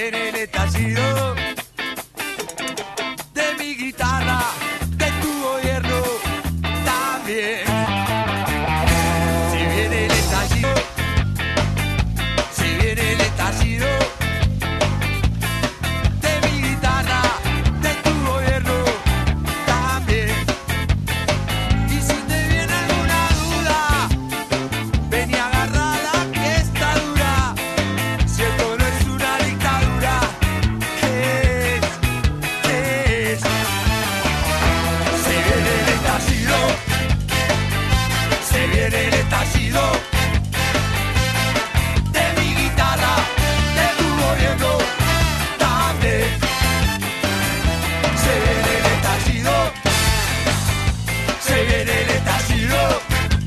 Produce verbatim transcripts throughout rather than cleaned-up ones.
viene el estallido de mi guitarra, de tu gobierno también. Si viene el estallido, si viene el estallido de mi guitarra, de tu gobierno también. Y si te viene alguna duda, ven y agarrala que está dura. Si esto no es una dictadura, ¿qué es? ¿Qué es? Se viene el estallido, se viene el estallido de mi guitarra, de tu gobierno también. Se viene el estallido, se viene el estallido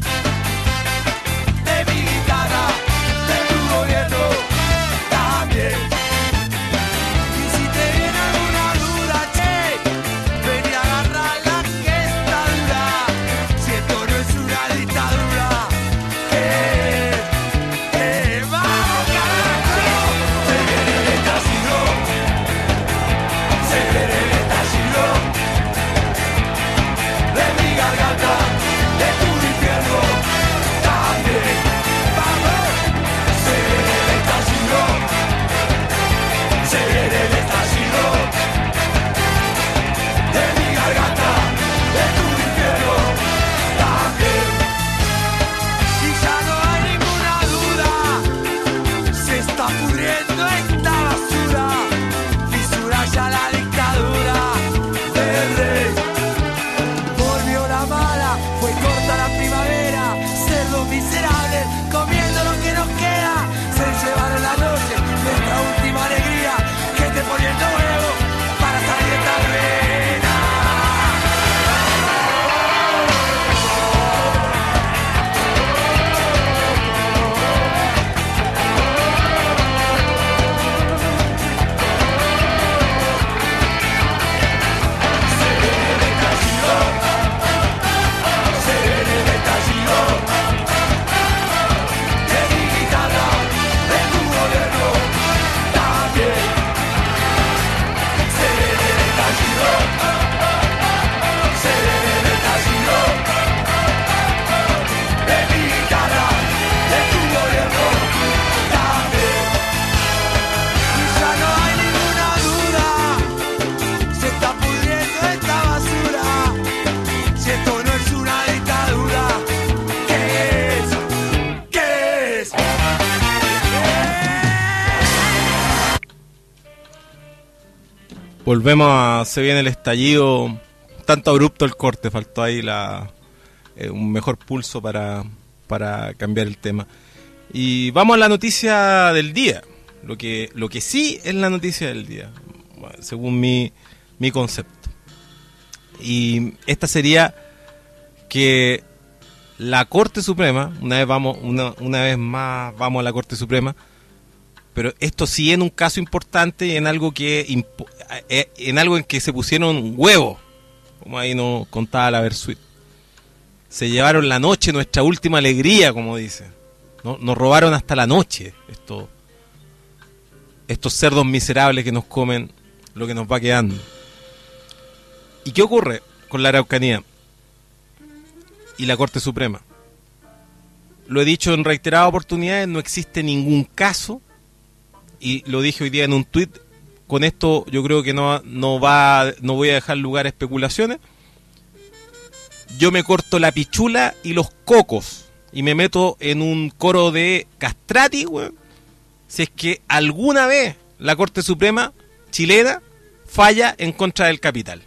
de mi guitarra, de tu gobierno también. Y si te viene alguna duda, che, ven y agarrala que está dura. Si esto no es una dictadura, ¿qué es? ¿Qué es? ¡Vamos, carajo! Se viene el estallido, se viene el estallido de mi garganta, de tu infierno también. ¡Vamos! Se viene el estallido, se viene el estallido de mi garganta, de tu infierno también. Y ya no hay ninguna duda, se está pudriendo esta basura, fisura ya la dictadura del rey. Volvió la mala, fue corta la primavera, cerdos miserables comiendo lo que nos queda. Se llevaron la noche, nuestra última alegría, gente poniendo huevo para salir de esta ruina. Se viene el estallido, se viene el estallido de mi guitarra, de tu gobierno también. Se viene el estallido, se viene el estallido de mi guitarra, de tu gobierno también. Y ya no hay ninguna duda, se está pudriendo esta basura. Si esto no es una dictadura, ¿qué es? ¿Qué es? Volvemos a Se viene el estallido. Tanto abrupto el corte, faltó ahí la eh, un mejor pulso para, para cambiar el tema. Y vamos a la noticia del día. Lo que, lo que sí es la noticia del día, según mi, mi concepto. Y esta sería que la Corte Suprema, una vez vamos, una, una vez más vamos a la Corte Suprema, pero esto sí en un caso importante y en algo que impo- eh, en algo en que se pusieron huevos, como ahí nos contaba la Versuit. Se llevaron la noche, nuestra última alegría, como dice. ¿No? Nos robaron hasta la noche estos estos cerdos miserables que nos comen lo que nos va quedando. ¿Y qué ocurre con la Araucanía y la Corte Suprema? Lo he dicho en reiteradas oportunidades, no existe ningún caso, y lo dije hoy día en un tuit. Con esto yo creo que no, no va, no voy a dejar lugar a especulaciones. Yo me corto la pichula y los cocos y me meto en un coro de castrati, weón, si es que alguna vez la Corte Suprema chilena falla en contra del capital.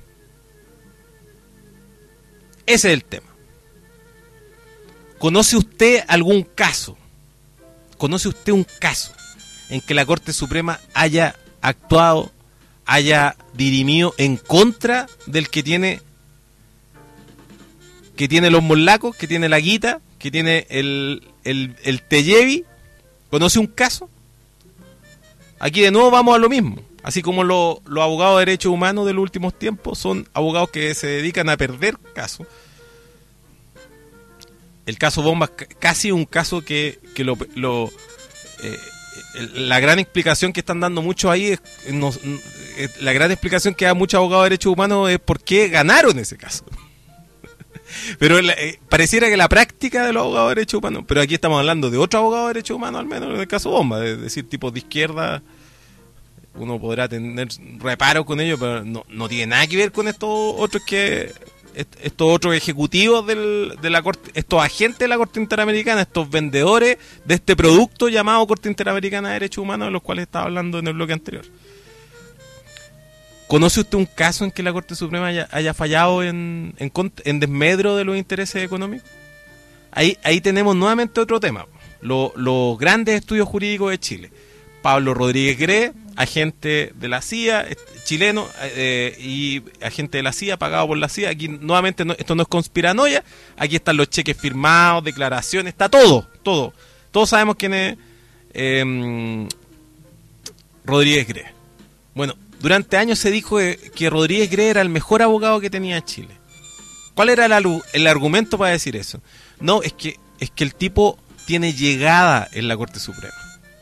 Ese es el tema. ¿Conoce usted algún caso? ¿Conoce usted un caso en que la Corte Suprema haya actuado, haya dirimido en contra del que tiene que tiene los molacos, que tiene la guita, que tiene el, el, el Tellevi? ¿Conoce un caso? Aquí de nuevo vamos a lo mismo. Así como lo, los abogados de derechos humanos de los últimos tiempos son abogados que se dedican a perder casos. El caso Bombas casi un caso que, que lo, lo eh, la gran explicación que están dando muchos ahí es, no, la gran explicación que da muchos abogados de derechos humanos es por qué ganaron ese caso. Pero eh, pareciera que la práctica de los abogados de derechos humanos, pero aquí estamos hablando de otro abogado de derechos humanos, al menos en el caso Bomba, es decir, tipos de izquierda, uno podrá tener reparo con ellos, pero no, no tiene nada que ver con estos otros que estos otros ejecutivos del, de la corte, estos agentes de la Corte Interamericana, estos vendedores de este producto llamado Corte Interamericana de Derechos Humanos, de los cuales estaba hablando en el bloque anterior. ¿Conoce usted un caso en que la Corte Suprema haya, haya fallado en, en, en desmedro de los intereses económicos? Ahí, ahí tenemos nuevamente otro tema, Lo, los grandes estudios jurídicos de Chile. Pablo Rodríguez Gré, agente de la C I A, chileno, eh, y agente de la C I A, pagado por la C I A. Aquí nuevamente no, esto no es conspiranoia, aquí están los cheques firmados, declaraciones, está todo, todo. Todos sabemos quién es eh, Rodríguez Gré. Bueno, durante años se dijo que Rodríguez Gré era el mejor abogado que tenía Chile. ¿Cuál era el, el argumento para decir eso? No, es que, es que el tipo tiene llegada en la Corte Suprema.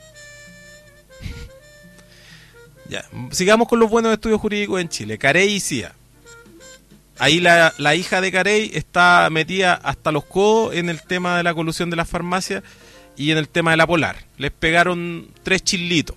Ya, sigamos con los buenos estudios jurídicos en Chile. Carey y C I A. Ahí la, la hija de Carey está metida hasta los codos en el tema de la colusión de las farmacias y en el tema de la Polar. Les pegaron tres chilitos.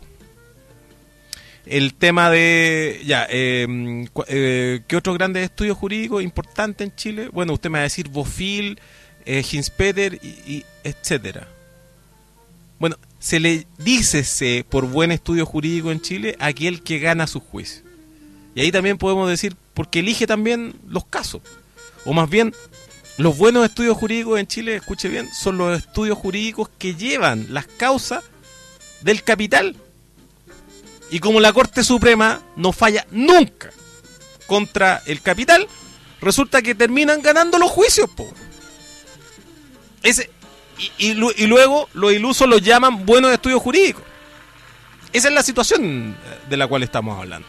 El tema de... ya, eh, eh, ¿qué otros grandes estudios jurídicos importantes en Chile? Bueno, usted me va a decir Bofil, eh, Hinspeter, y, y etcétera. Bueno, se le dícese por buen estudio jurídico en Chile a aquel que gana su juicio. Y ahí también podemos decir, porque elige también los casos. O más bien, los buenos estudios jurídicos en Chile, escuche bien, son los estudios jurídicos que llevan las causas del capital. Y como la Corte Suprema no falla nunca contra el capital, resulta que terminan ganando los juicios, po. Ese... Y, y, y luego los ilusos los llaman buenos estudios jurídicos. Esa es la situación de la cual estamos hablando.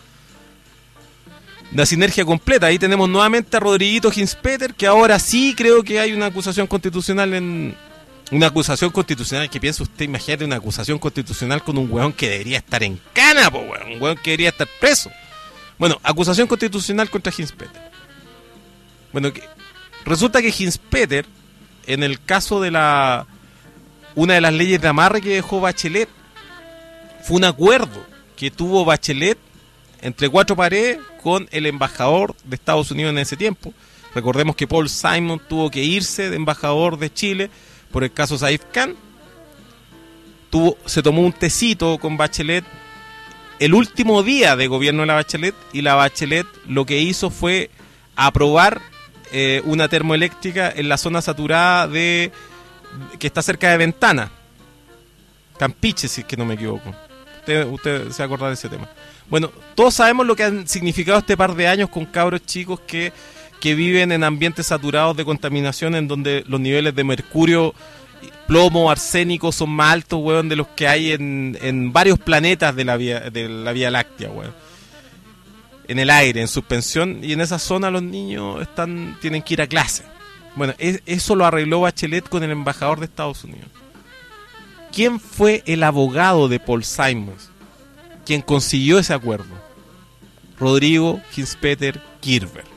La sinergia completa. Ahí tenemos nuevamente a Rodriguito Hinspeter, que ahora sí creo que hay una acusación constitucional en... Una acusación constitucional, que piensa usted, imagínate una acusación constitucional con un hueón que debería estar en cana, po, hueón, un hueón que debería estar preso. Bueno, acusación constitucional contra Hinspeter. Bueno, que, resulta que Hinspeter, en el caso de la una de las leyes de amarre que dejó Bachelet, fue un acuerdo que tuvo Bachelet entre cuatro paredes con el embajador de Estados Unidos en ese tiempo. Recordemos que Paul Simon tuvo que irse de embajador de Chile por el caso Saif Khan. Tuvo, se tomó un tecito con Bachelet el último día de gobierno de la Bachelet, y la Bachelet lo que hizo fue aprobar Eh, una termoeléctrica en la zona saturada de que está cerca de Ventana, Campiche, si es que no me equivoco. Usted, usted se va a acordar de ese tema. Bueno, todos sabemos lo que han significado este par de años con cabros chicos que, que viven en ambientes saturados de contaminación, en donde los niveles de mercurio, plomo, arsénico son más altos, weón, de los que hay en, en varios planetas de la vía, de la Vía Láctea, weón. En el aire, en suspensión, y en esa zona los niños están tienen que ir a clase. Bueno, es, eso lo arregló Bachelet con el embajador de Estados Unidos. ¿Quién fue el abogado de Paul Simons quien consiguió ese acuerdo? Rodrigo Hinspeter Kirber.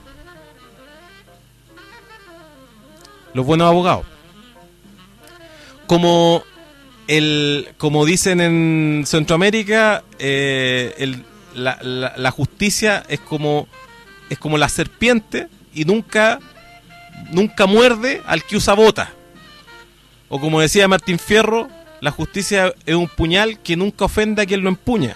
Los buenos abogados. Como el, como dicen en Centroamérica, eh, el La, la, la justicia es como es como la serpiente y nunca nunca muerde al que usa bota. O como decía Martín Fierro, la justicia es un puñal que nunca ofende a quien lo empuña.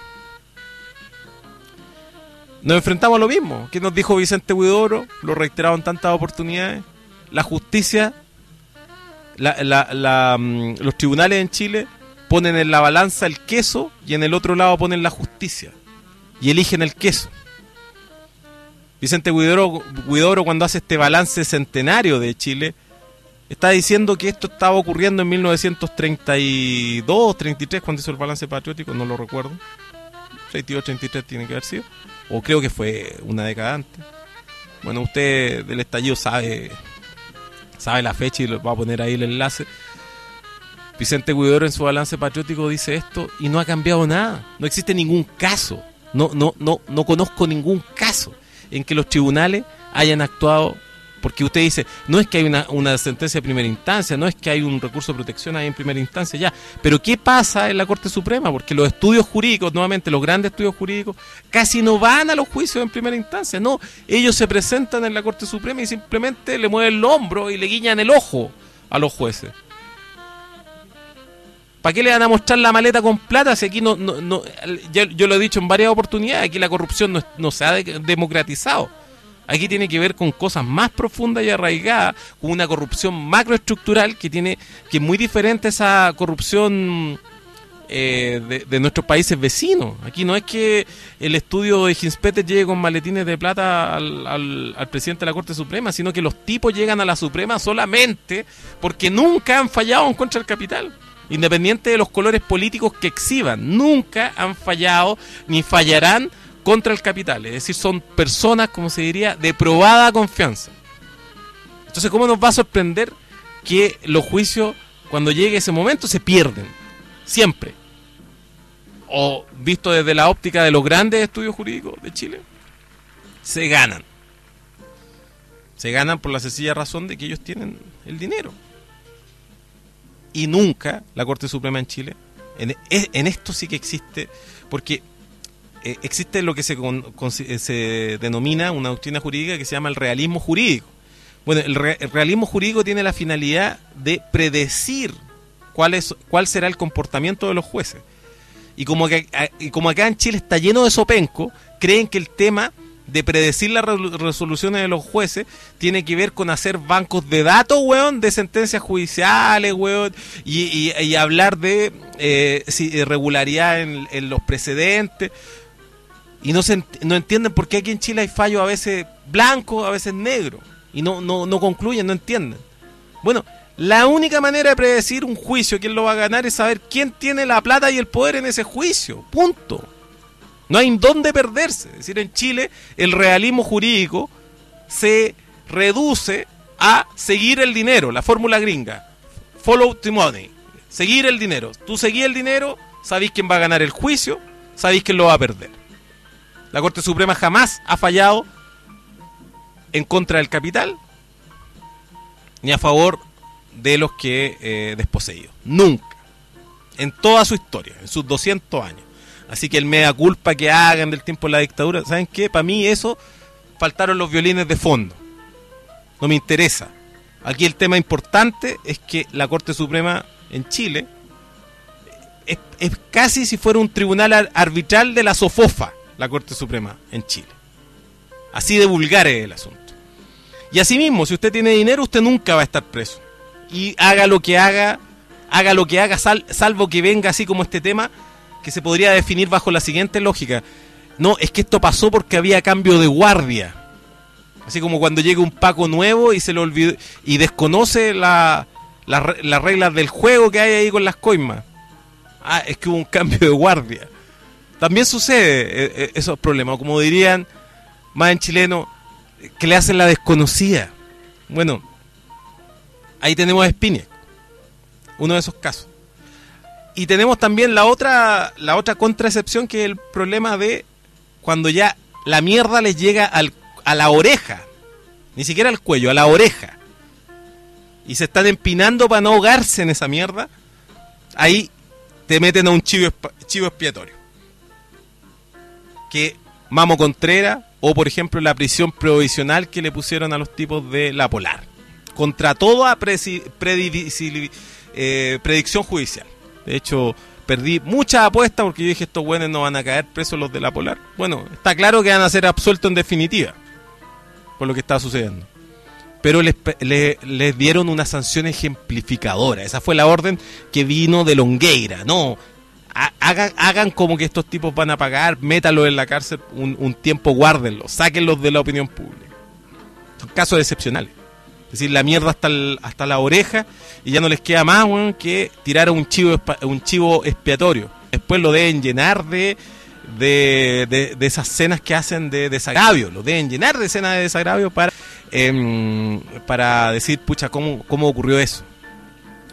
Nos enfrentamos a lo mismo que nos dijo Vicente Huidobro, lo reiterado en tantas oportunidades. La justicia, la, la, la, los tribunales en Chile ponen en la balanza el queso y en el otro lado ponen la justicia. Y eligen el queso. Vicente Huidobro, Huidobro, cuando hace este balance centenario de Chile, está diciendo que esto estaba ocurriendo en mil novecientos treinta y dos, treinta y tres, cuando hizo el balance patriótico, no lo recuerdo. treinta y dos, treinta y tres tiene que haber sido. O creo que fue una década antes. Bueno, usted del estallido sabe, sabe la fecha y va a poner ahí el enlace. Vicente Huidobro en su balance patriótico dice esto y no ha cambiado nada. No existe ningún caso, no, no, no, no conozco ningún caso en que los tribunales hayan actuado, porque usted dice, no es que hay una, una sentencia de primera instancia, no es que hay un recurso de protección ahí en primera instancia, ya, pero ¿qué pasa en la Corte Suprema? Porque los estudios jurídicos, nuevamente los grandes estudios jurídicos, casi no van a los juicios en primera instancia, no, ellos se presentan en la Corte Suprema y simplemente le mueven el hombro y le guiñan el ojo a los jueces. ¿Para qué le van a mostrar la maleta con plata si aquí no, no, no ya, yo lo he dicho en varias oportunidades, aquí la corrupción no, no se ha de, democratizado? Aquí tiene que ver con cosas más profundas y arraigadas, con una corrupción macroestructural que tiene que es muy diferente a esa corrupción eh, de, de nuestros países vecinos. Aquí no es que el estudio de Hinspeter llegue con maletines de plata al, al, al presidente de la Corte Suprema, sino que los tipos llegan a la Suprema solamente porque nunca han fallado en contra del capital. Independiente de los colores políticos que exhiban, nunca han fallado ni fallarán contra el capital, es decir, son personas, como se diría, de probada confianza. Entonces, ¿cómo nos va a sorprender que los juicios, cuando llegue ese momento, se pierden? Siempre. O, visto desde la óptica de los grandes estudios jurídicos de Chile, se ganan. Se ganan por la sencilla razón de que ellos tienen el dinero. Y nunca la Corte Suprema en Chile, en, en esto sí que existe, porque Eh, existe lo que se, con, con, se denomina una doctrina jurídica que se llama el realismo jurídico. Bueno, el, re, el realismo jurídico tiene la finalidad de predecir cuál es cuál será el comportamiento de los jueces. Y como, que, y como acá en Chile está lleno de sopenco, creen que el tema de predecir las resoluciones de los jueces tiene que ver con hacer bancos de datos, weón, de sentencias judiciales, weón, y, y, y hablar de eh, irregularidad en, en los precedentes. Y no se no entienden por qué aquí en Chile hay fallos a veces blancos, a veces negros. Y no, no, no concluyen, no entienden. Bueno, la única manera de predecir un juicio, quién lo va a ganar, es saber quién tiene la plata y el poder en ese juicio. Punto. No hay dónde perderse. Es decir, en Chile el realismo jurídico se reduce a seguir el dinero, la fórmula gringa. Follow the money. Seguir el dinero. Tú seguís el dinero, sabéis quién va a ganar el juicio, sabéis quién lo va a perder. La Corte Suprema jamás ha fallado en contra del capital ni a favor de los que eh, desposeídos. Nunca. En toda su historia, en sus doscientos años. Así que el mea culpa que hagan del tiempo de la dictadura, ¿saben qué? Para mí eso, faltaron los violines de fondo. No me interesa. Aquí el tema importante es que la Corte Suprema en Chile es, es casi si fuera un tribunal arbitral de la SOFOFA. La Corte Suprema en Chile. Así de vulgar es el asunto. Y asimismo, si usted tiene dinero, usted nunca va a estar preso. Y haga lo que haga, haga lo que haga, sal, salvo que venga así como este tema, que se podría definir bajo la siguiente lógica. No, es que esto pasó porque había cambio de guardia. Así como cuando llega un Paco nuevo y se le olvidó y desconoce la, la, las reglas del juego que hay ahí con las coimas. Ah, es que hubo un cambio de guardia. También sucede eh, esos problemas, como dirían más en chileno, que le hacen la desconocida. Bueno, ahí tenemos a Spinac, uno de esos casos. Y tenemos también la otra la otra contraexcepción, que es el problema de cuando ya la mierda les llega al, a la oreja, ni siquiera al cuello, a la oreja, y se están empinando para no ahogarse en esa mierda. Ahí te meten a un chivo, chivo expiatorio. Que Mamo Contreras, o por ejemplo la prisión provisional que le pusieron a los tipos de La Polar, contra toda presi, predivisi, eh, predicción judicial. De hecho, perdí muchas apuestas porque yo dije, estos güeyes no van a caer presos los de La Polar. Bueno, está claro que van a ser absueltos en definitiva por lo que está sucediendo, pero les, les, les dieron una sanción ejemplificadora. Esa fue la orden que vino de Longueira. No, Hagan, hagan como que estos tipos van a pagar, métalos en la cárcel un, un tiempo, guárdenlos, sáquenlos de la opinión pública. Son casos excepcionales. Es decir, la mierda hasta, el, hasta la oreja, y ya no les queda más, bueno, que tirar un chivo, un chivo expiatorio. Después lo deben llenar de, de, de, de esas escenas que hacen de desagravio. Lo deben llenar de escenas de desagravio para, eh, para decir, pucha, ¿cómo, cómo ocurrió eso?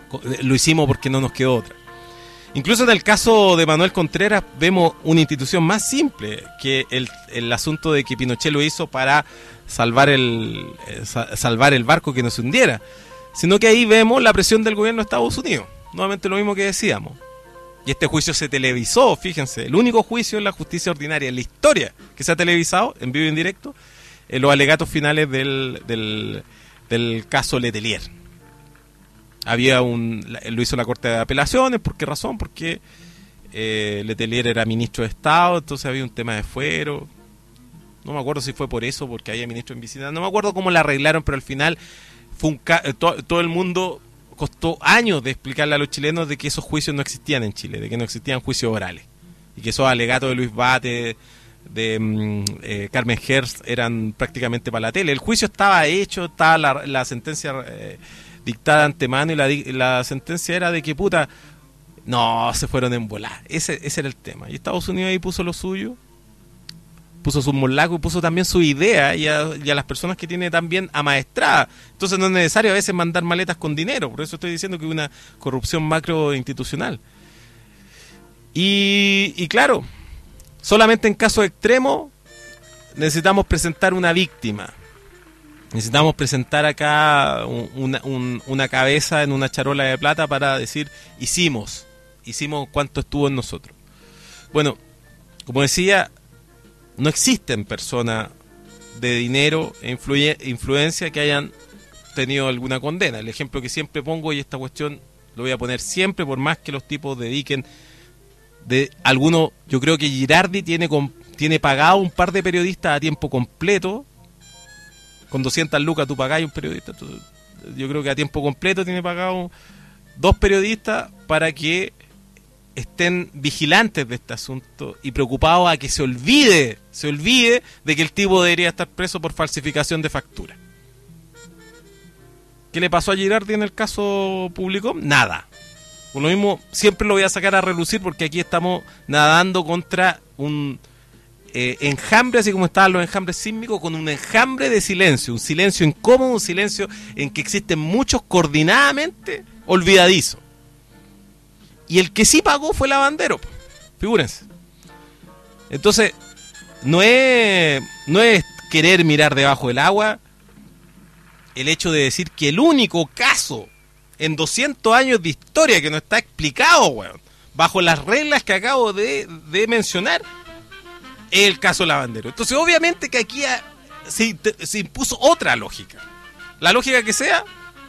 lo hicimos porque no nos quedó otra. Incluso en el caso de Manuel Contreras vemos una institución más simple que el, el asunto de que Pinochet lo hizo para salvar el eh, salvar el barco que no se hundiera, sino que ahí vemos la presión del gobierno de Estados Unidos, nuevamente lo mismo que decíamos. Y este juicio se televisó, fíjense, el único juicio en la justicia ordinaria en la historia que se ha televisado en vivo y en directo, en los alegatos finales del, del, del caso Letelier. Había un, lo hizo la Corte de Apelaciones. ¿Por qué razón? Porque eh, Letelier era ministro de Estado, entonces había un tema de fuero. No me acuerdo si fue por eso, porque había ministro en visita. No me acuerdo cómo la arreglaron, pero al final fue un ca to todo el mundo costó años de explicarle a los chilenos de que esos juicios no existían en Chile, de que no existían juicios orales, y que esos alegatos de Luis Bate, de eh, Carmen Hertz eran prácticamente para la tele. El juicio estaba hecho, estaba la, la sentencia eh, dictada antemano, y la, la sentencia era de que puta, no, se fueron en volar. Ese, ese era el tema. Y Estados Unidos ahí puso lo suyo, puso sus morlacos y puso también su idea, y a, y a las personas que tiene también amaestradas. Entonces no es necesario a veces mandar maletas con dinero, por eso estoy diciendo que es una corrupción macro institucional. Y, y claro, solamente en casos extremos necesitamos presentar una víctima. Necesitamos presentar acá un, una, un, una cabeza en una charola de plata para decir, hicimos, hicimos cuánto estuvo en nosotros. Bueno, como decía, no existen personas de dinero e influye, influencia que hayan tenido alguna condena. El ejemplo que siempre pongo, y esta cuestión lo voy a poner siempre, por más que los tipos dediquen de algunos, yo creo que Girardi tiene, tiene pagado un par de periodistas a tiempo completo. Con doscientas lucas tú pagás un periodista. Tú, yo creo que a tiempo completo tiene pagado dos periodistas para que estén vigilantes de este asunto y preocupados a que se olvide, se olvide de que el tipo debería estar preso por falsificación de factura. ¿Qué le pasó a Girardi en el caso público? Nada. Por lo mismo, siempre lo voy a sacar a relucir, porque aquí estamos nadando contra un eh, enjambre, así como estaban los enjambres sísmicos, con un enjambre de silencio, un silencio incómodo, un silencio en que existen muchos coordinadamente olvidadizos. Y el que sí pagó fue Lavandero, figúrense. Entonces, no es, no es querer mirar debajo del agua el hecho de decir que el único caso en doscientos años de historia que no está explicado, weón, bajo las reglas que acabo de, de mencionar, es el caso Lavandero. Entonces, obviamente que aquí a, se, se impuso otra lógica. La lógica que sea,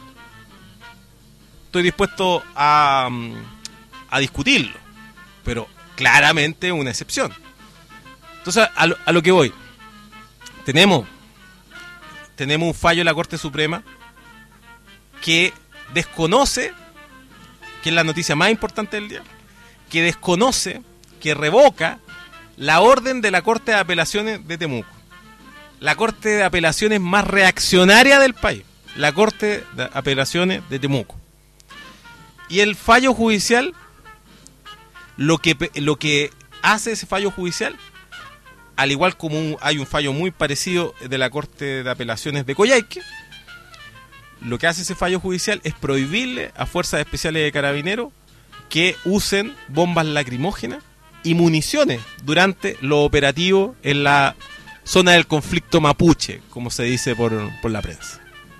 estoy dispuesto a, a discutirlo, pero claramente una excepción. Entonces, a lo, a lo que voy, tenemos, tenemos un fallo en la Corte Suprema que desconoce, que es la noticia más importante del día, que desconoce, que revoca la orden de la Corte de Apelaciones de Temuco, la Corte de Apelaciones más reaccionaria del país, la Corte de Apelaciones de Temuco. Y el fallo judicial, lo que, lo que hace ese fallo judicial, al igual como un, hay un fallo muy parecido de la Corte de Apelaciones de Coyhaique, lo que hace ese fallo judicial es prohibirle a fuerzas especiales de carabineros que usen bombas lacrimógenas y municiones durante los operativos en la zona del conflicto mapuche, como se dice por, por la prensa.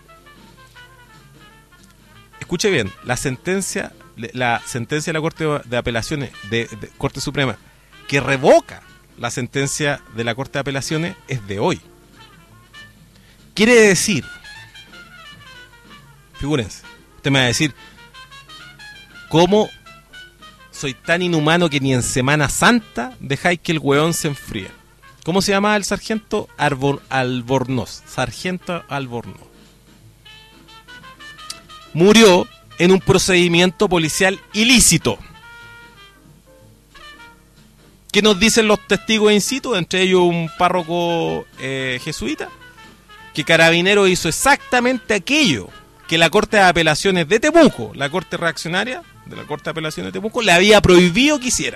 Escuche bien, la sentencia, la sentencia de la Corte de Apelaciones de, de Corte Suprema que revoca la sentencia de la Corte de Apelaciones es de hoy. Quiere decir, figúrense, usted me va a decir, ¿cómo soy tan inhumano que ni en Semana Santa dejáis que el hueón se enfríe? ¿Cómo se llama el sargento? Arbor, Albornoz, sargento Albornoz. Murió en un procedimiento policial ilícito. ¿Qué nos dicen los testigos in situ? Entre ellos un párroco eh, jesuita, que Carabineros hizo exactamente aquello que la Corte de Apelaciones de Temuco, la Corte Reaccionaria de la Corte de Apelaciones de Temuco, le había prohibido que hiciera.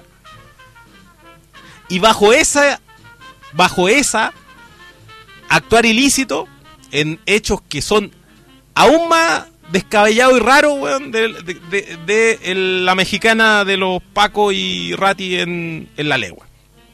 Y bajo esa, bajo esa, actuar ilícito en hechos que son aún más descabellado y raro, weón, de, de, de, de el, la mexicana de los Paco y Rati en, en La Legua.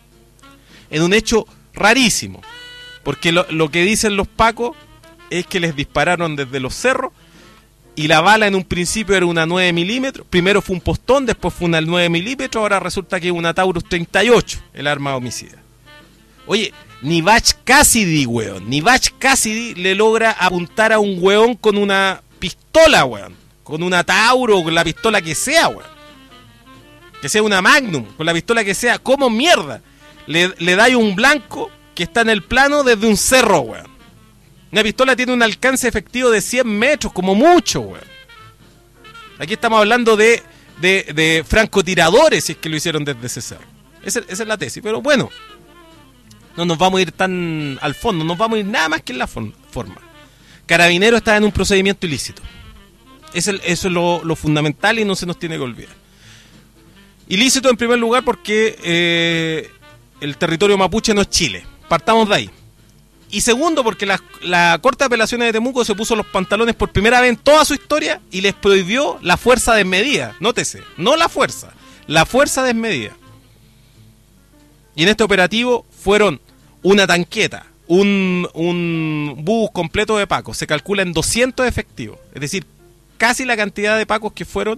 En un hecho rarísimo, porque lo, lo que dicen los Pacos es que les dispararon desde los cerros y la bala en un principio era una nueve milímetros, primero fue un postón, después fue una nueve milímetros, ahora resulta que es una Taurus treinta y ocho, el arma homicida. Oye, ni Butch Cassidy, weón, ni Butch Cassidy le logra apuntar a un weón con una pistola, weón, con una Tauro, con la pistola que sea, weón, que sea una Magnum, con la pistola que sea. ¿Cómo mierda le, le dais un blanco que está en el plano desde un cerro, weón? Una pistola tiene un alcance efectivo de cien metros, como mucho, weón. Aquí estamos hablando de, de, de francotiradores, si es que lo hicieron desde ese cerro. Esa, esa es la tesis, pero bueno, no nos vamos a ir tan al fondo, nos vamos a ir nada más que en la for- forma. Carabinero está en un procedimiento ilícito. Es el, eso es lo, lo fundamental y no se nos tiene que olvidar. Ilícito en primer lugar porque eh, el territorio mapuche no es Chile. Partamos de ahí. Y segundo porque la, la Corte de Apelaciones de Temuco se puso los pantalones por primera vez en toda su historia y les prohibió la fuerza desmedida. Nótese, no la fuerza, la fuerza desmedida. Y en este operativo fueron una tanqueta, un, un bus completo de pacos, se calcula en doscientos efectivos, es decir, casi la cantidad de pacos que fueron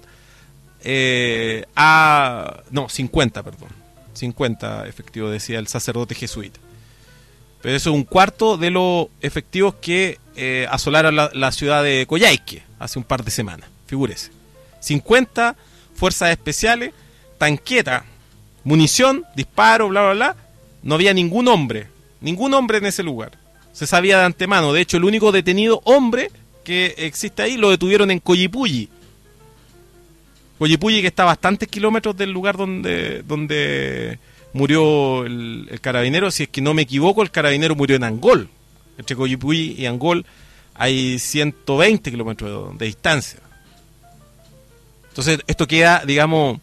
eh, a... no, cincuenta, perdón, cincuenta efectivos, decía el sacerdote jesuita. Pero eso es un cuarto de los efectivos que eh, asolaron la, la ciudad de Coyhaique hace un par de semanas, figúrese. cincuenta fuerzas especiales, tanqueta, munición, disparo, bla, bla, bla. No había ningún hombre, ningún hombre en ese lugar. Se sabía de antemano. De hecho, el único detenido hombre que existe ahí lo detuvieron en Collipulli. Collipulli, que está a bastantes kilómetros del lugar donde, donde murió el, el carabinero. Si es que no me equivoco, el carabinero murió en Angol. Entre Collipulli y Angol hay ciento veinte kilómetros de, de distancia. Entonces, esto queda, digamos,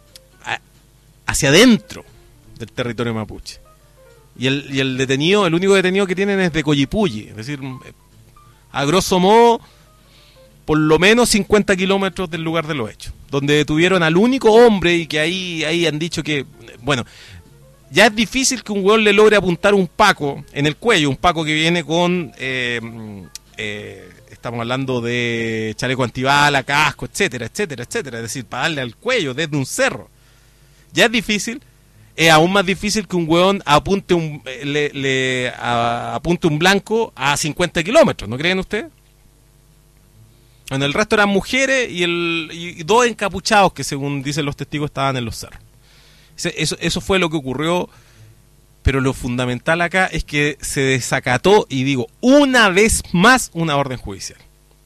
hacia adentro del territorio mapuche. Y el, y el detenido, el único detenido que tienen es de Collipulli, es decir, a grosso modo, por lo menos cincuenta kilómetros del lugar de los hechos, donde detuvieron al único hombre y que ahí, ahí han dicho que, bueno, ya es difícil que un hueón le logre apuntar un paco en el cuello, un paco que viene con, eh, eh, estamos hablando de chaleco antibala, casco, etcétera, etcétera, etcétera, es decir, para darle al cuello desde un cerro. Ya es difícil, es aún más difícil que un hueón apunte un, le, le a, apunte un blanco a cincuenta kilómetros, ¿no creen ustedes? En el resto eran mujeres y, el, y dos encapuchados que, según dicen los testigos, estaban en los cerros. Eso, eso fue lo que ocurrió, pero lo fundamental acá es que se desacató, y digo, una vez más, una orden judicial.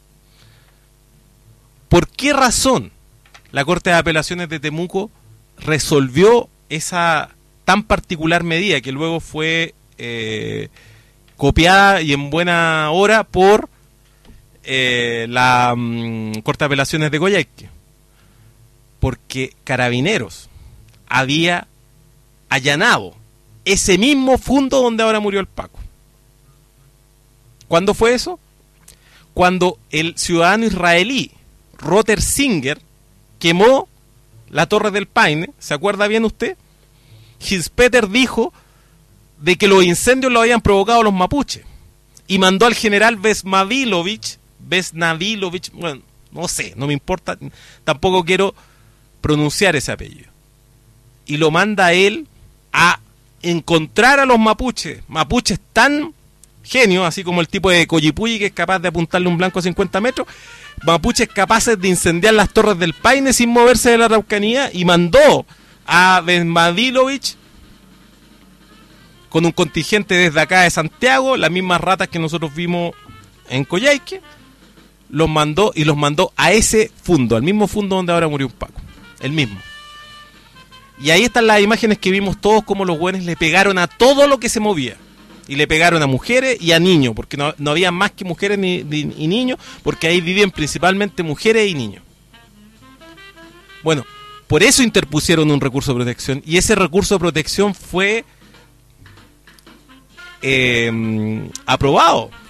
¿Por qué razón la Corte de Apelaciones de Temuco resolvió esa tan particular medida que luego fue eh, copiada y en buena hora por eh, la um, Corte de Apelaciones de Coyhaique? Porque Carabineros había allanado ese mismo fundo donde ahora murió el Paco. ¿Cuándo fue eso? Cuando el ciudadano israelí Roter Singer quemó la Torre del Paine. ¿Se acuerda bien usted? Hilspeter dijo de que los incendios los habían provocado los mapuches y mandó al general Vesnavilovich, Vesnavilovich, bueno, no sé, no me importa, tampoco quiero pronunciar ese apellido, y lo manda a él a encontrar a los mapuches, mapuches tan genios, así como el tipo de Collipulli, que es capaz de apuntarle un blanco a cincuenta metros, mapuches capaces de incendiar las Torres del Paine sin moverse de la Araucanía, y mandó a Vesnavilovich con un contingente desde acá de Santiago, las mismas ratas que nosotros vimos en Coyhaique, los mandó y los mandó a ese fundo, al mismo fundo donde ahora murió un Paco, el mismo. Y ahí están las imágenes que vimos todos, como los güeyes le pegaron a todo lo que se movía. Y le pegaron a mujeres y a niños, porque no, no había más que mujeres ni, ni, y niños, porque ahí vivían principalmente mujeres y niños. Bueno, por eso interpusieron un recurso de protección, y ese recurso de protección fue eh, aprobado,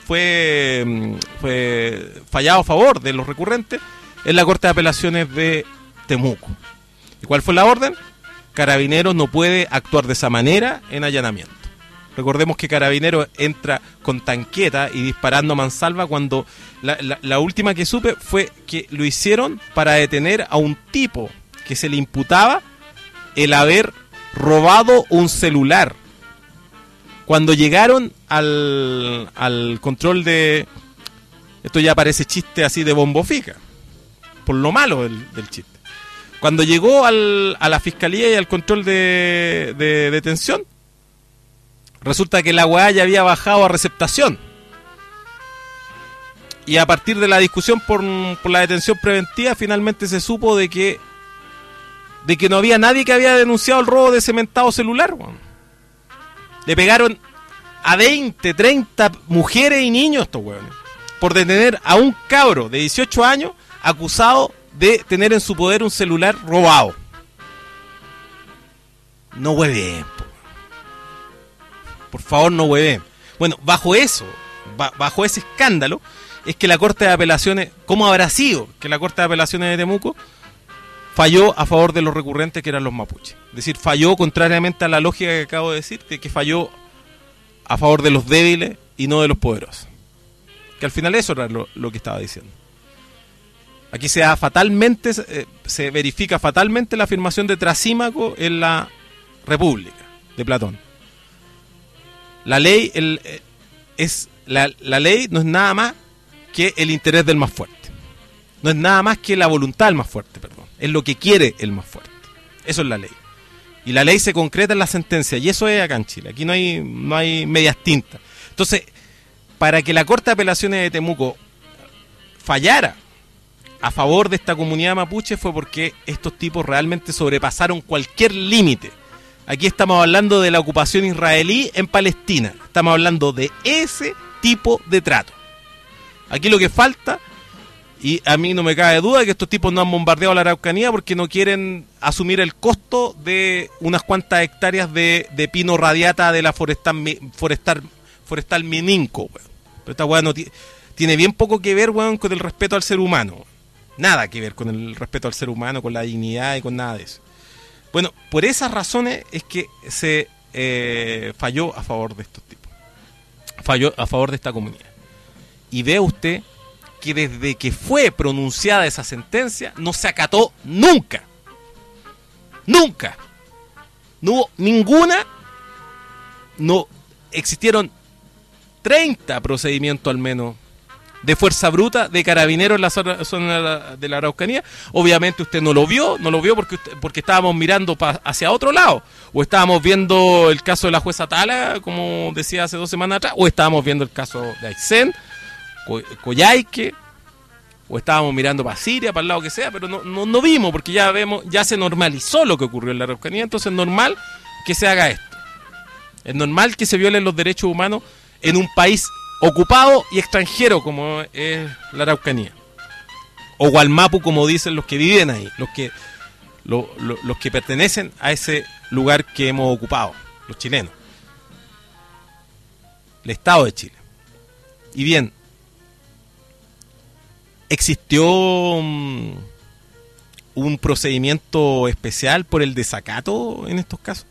fue, fue fallado a favor de los recurrentes en la Corte de Apelaciones de Temuco. ¿Y cuál fue la orden? Carabineros no puede actuar de esa manera en allanamiento. Recordemos que Carabineros entra con tanqueta y disparando a mansalva cuando la, la, la última que supe fue que lo hicieron para detener a un tipo que se le imputaba el haber robado un celular. Cuando llegaron al, al control de... Esto ya parece chiste así de bombofica, por lo malo del, del chiste. Cuando llegó al, a la fiscalía y al control de, de detención, resulta que la weá ya había bajado a receptación. Y a partir de la discusión por, por la detención preventiva, finalmente se supo de que de que no había nadie que había denunciado el robo de cementado celular, weón. Le pegaron a veinte, treinta mujeres y niños estos weones por detener a un cabro de dieciocho años acusado de tener en su poder un celular robado. No hueven, po. Por favor, no hueven. Bueno, bajo eso, ba- bajo ese escándalo, es que la Corte de Apelaciones, ¿cómo habrá sido que la Corte de Apelaciones de Temuco falló a favor de los recurrentes que eran los mapuches? Es decir, falló contrariamente a la lógica que acabo de decir, de que falló a favor de los débiles y no de los poderosos. Que al final eso era lo, lo que estaba diciendo. Aquí se da fatalmente, eh, se verifica fatalmente la afirmación de Trasímaco en la República de Platón. La ley el, eh, es la, la ley no es nada más que el interés del más fuerte. No es nada más que la voluntad del más fuerte, perdón. Es lo que quiere el más fuerte. Eso es la ley. Y la ley se concreta en la sentencia. Y eso es acá en Chile. Aquí no hay, no hay medias tintas. Entonces, para que la Corte de Apelaciones de Temuco fallara a favor de esta comunidad mapuche fue porque estos tipos realmente sobrepasaron cualquier límite. Aquí estamos hablando de la ocupación israelí en Palestina. Estamos hablando de ese tipo de trato. Aquí lo que falta, y a mí no me cabe duda, que estos tipos no han bombardeado la Araucanía porque no quieren asumir el costo de unas cuantas hectáreas de, de pino radiata de la forestal, forestal, forestal Mininco. Weón. Pero esta weá no tiene, tiene bien poco que ver, weón, con el respeto al ser humano. Nada que ver con el respeto al ser humano, con la dignidad y con nada de eso. Bueno, por esas razones es que se eh, falló a favor de estos tipos. Falló a favor de esta comunidad. Y ve usted que desde que fue pronunciada esa sentencia no se acató nunca. Nunca. No hubo ninguna. No existieron treinta procedimientos al menos de fuerza bruta de carabineros en la zona de la Araucanía. Obviamente usted no lo vio, no lo vio porque usted, porque estábamos mirando pa, hacia otro lado, o estábamos viendo el caso de la jueza Tala, como decía hace dos semanas atrás, o estábamos viendo el caso de Aysén, Co- Coyhaique, o estábamos mirando para Siria, para el lado que sea, pero no, no, no vimos, porque ya vemos, ya se normalizó lo que ocurrió en la Araucanía. Entonces es normal que se haga esto. Es normal que se violen los derechos humanos en un país ocupado y extranjero como es la Araucanía, o Gualmapu, como dicen los que viven ahí, los que lo, lo, los que pertenecen a ese lugar que hemos ocupado, los chilenos, el Estado de Chile. Y bien, existió um, un procedimiento especial por el desacato en estos casos.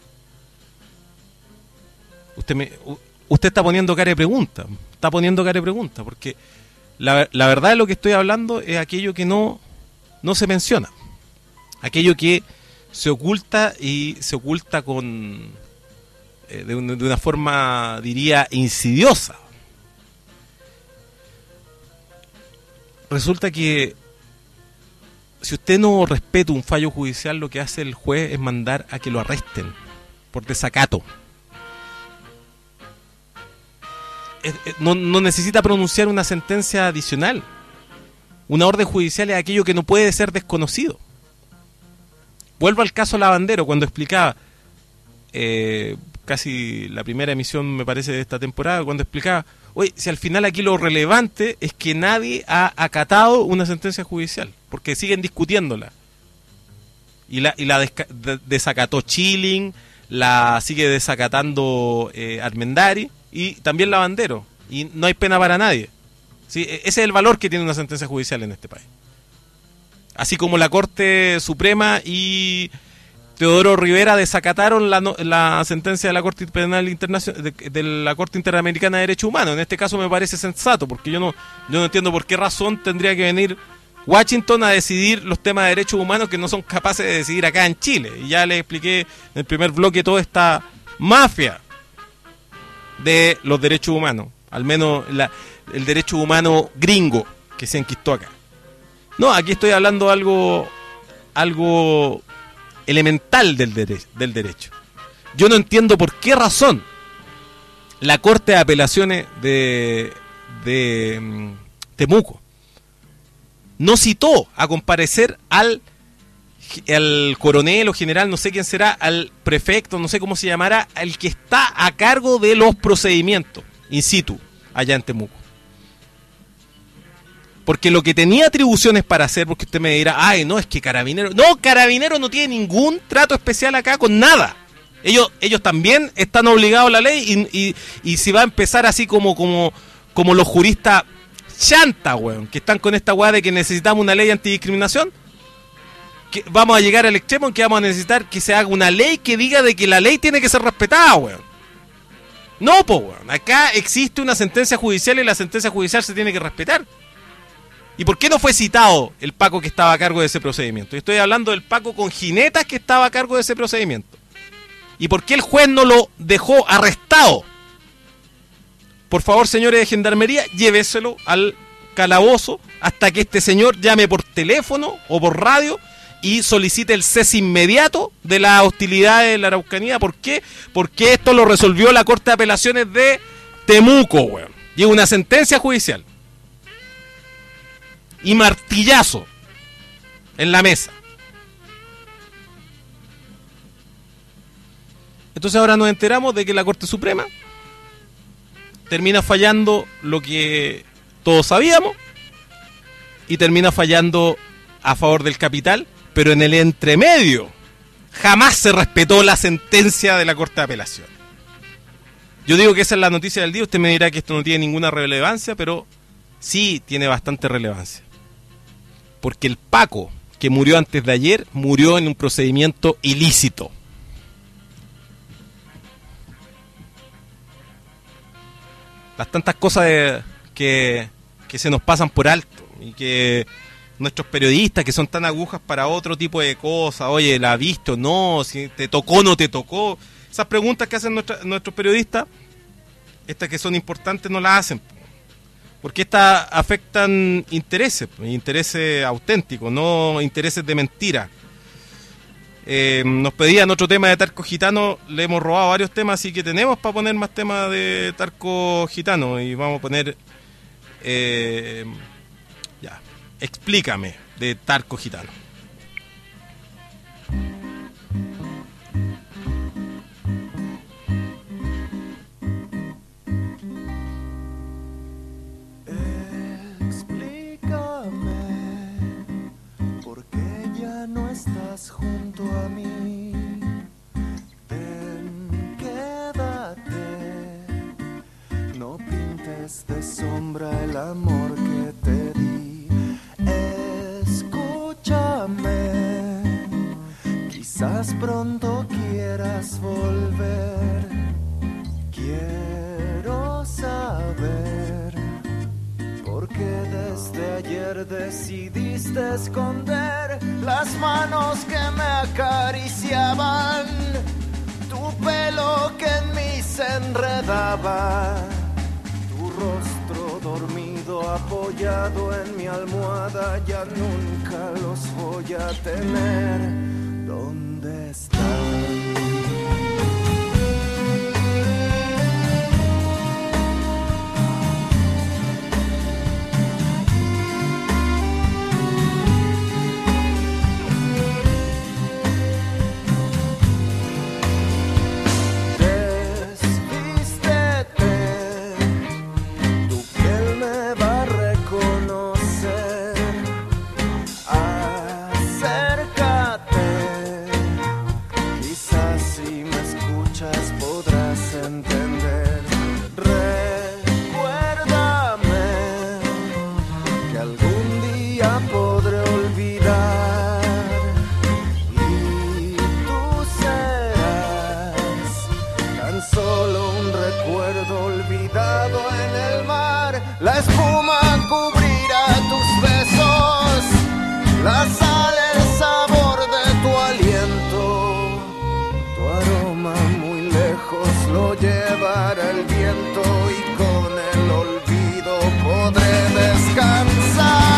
Usted me Usted está poniendo cara de pregunta, está poniendo cara de pregunta, porque la, la verdad de lo que estoy hablando es aquello que no, no se menciona, aquello que se oculta y se oculta con eh, de, un, de una forma, diría, insidiosa. Resulta que si usted no respeta un fallo judicial, lo que hace el juez es mandar a que lo arresten por desacato. No, no necesita pronunciar una sentencia adicional. Una orden judicial es aquello que no puede ser desconocido. Vuelvo al caso Lavandero, cuando explicaba, eh, casi la primera emisión me parece de esta temporada, cuando explicaba, oye, si al final aquí lo relevante es que nadie ha acatado una sentencia judicial, porque siguen discutiéndola. Y la, y la desca- de- desacató Chilling, la sigue desacatando eh, Armendari, y también Lavandero. y no hay pena para nadie. ¿Sí? Ese es el valor que tiene una sentencia judicial en este país. Así como la Corte Suprema y Teodoro Rivera desacataron la, no, la sentencia de la Corte Penal Internacional, de, de la Corte Interamericana de Derechos Humanos. En este caso me parece sensato, porque yo no, yo no entiendo por qué razón tendría que venir Washington a decidir los temas de derechos humanos que no son capaces de decidir acá en Chile. Y ya les expliqué en el primer bloque toda esta mafia de los derechos humanos, al menos la, el derecho humano gringo que se enquistó acá. No, aquí estoy hablando de algo, algo elemental del, dere- del derecho. Yo no entiendo por qué razón la Corte de Apelaciones de, de um, Temuco no citó a comparecer al, al coronel o general, no sé quién será, al prefecto, no sé cómo se llamará, al que está a cargo de los procedimientos in situ allá en Temuco. Porque lo que tenía atribuciones para hacer, porque usted me dirá, ay, no, es que Carabineros... No, Carabineros no tiene ningún trato especial acá con nada. Ellos ellos también están obligados a la ley y, y, y si va a empezar así como, como, como los juristas chanta, weón, que están con esta weá de que necesitamos una ley antidiscriminación, que vamos a llegar al extremo en que vamos a necesitar que se haga una ley que diga de que la ley tiene que ser respetada, weón. No, po, weón. Acá existe una sentencia judicial y la sentencia judicial se tiene que respetar. ¿Y por qué no fue citado el Paco que estaba a cargo de ese procedimiento? Estoy hablando del Paco con jinetas que estaba a cargo de ese procedimiento. ¿Y por qué el juez no lo dejó arrestado? Por favor, señores de Gendarmería, lléveselo al calabozo hasta que este señor llame por teléfono o por radio y solicite el cese inmediato de las hostilidades de la Araucanía. ¿Por qué? Porque esto lo resolvió la Corte de Apelaciones de Temuco, weón. Y es una sentencia judicial. Y martillazo en la mesa. Entonces ahora nos enteramos de que la Corte Suprema termina fallando lo que todos sabíamos y termina fallando a favor del capital, pero en el entremedio jamás se respetó la sentencia de la Corte de Apelación. Yo digo que esa es la noticia del día. Usted me dirá que esto no tiene ninguna relevancia, pero sí tiene bastante relevancia. Porque el Paco que murió antes de ayer murió en un procedimiento ilícito. Las tantas cosas de, que, que se nos pasan por alto y que nuestros periodistas que son tan agujas para otro tipo de cosas, oye, ¿la has visto? No, si te tocó o no te tocó. Esas preguntas que hacen nuestra, nuestros periodistas, estas que son importantes, no las hacen. Porque estas afectan intereses, intereses auténticos, no intereses de mentira. Eh, nos pedían otro tema de Tarco Gitano, le hemos robado varios temas, así que tenemos para poner más temas de Tarco Gitano. Y vamos a poner, eh, ya, explícame, de Tarco Gitano. Estás junto a mí, ven, quédate, no pintes de sombra el amor que te di, escúchame, quizás pronto quieras volver, quiero saber, porque desde ayer decidiste esconder las manos que me acariciaban, tu pelo que en mí se enredaba, tu rostro dormido apoyado en mi almohada, ya nunca los voy a tener. ¿Dónde están? recuerdo olvidado en el mar. La espuma cubrirá tus besos, la sal, el sabor de tu aliento. Tu aroma muy lejos lo llevará el viento y con el olvido podré descansar.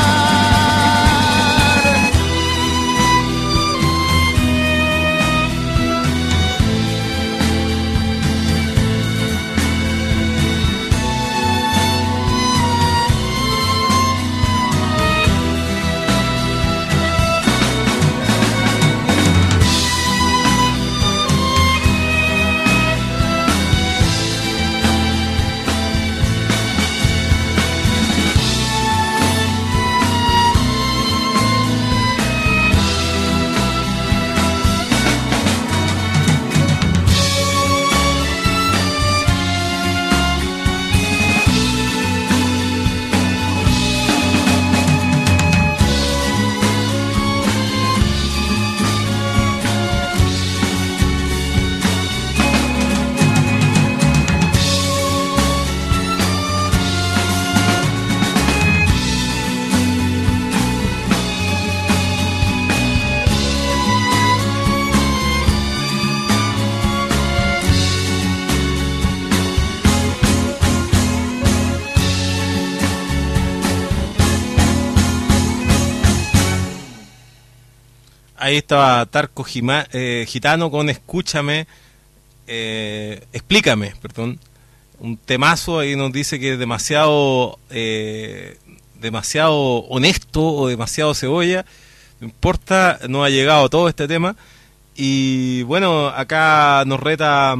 Ahí estaba Tarco Gima, eh, Gitano con Escúchame, eh, Explícame, perdón. Un temazo, ahí nos dice que es demasiado, eh, demasiado honesto o demasiado cebolla. No importa, no ha llegado todo este tema. Y bueno, acá nos reta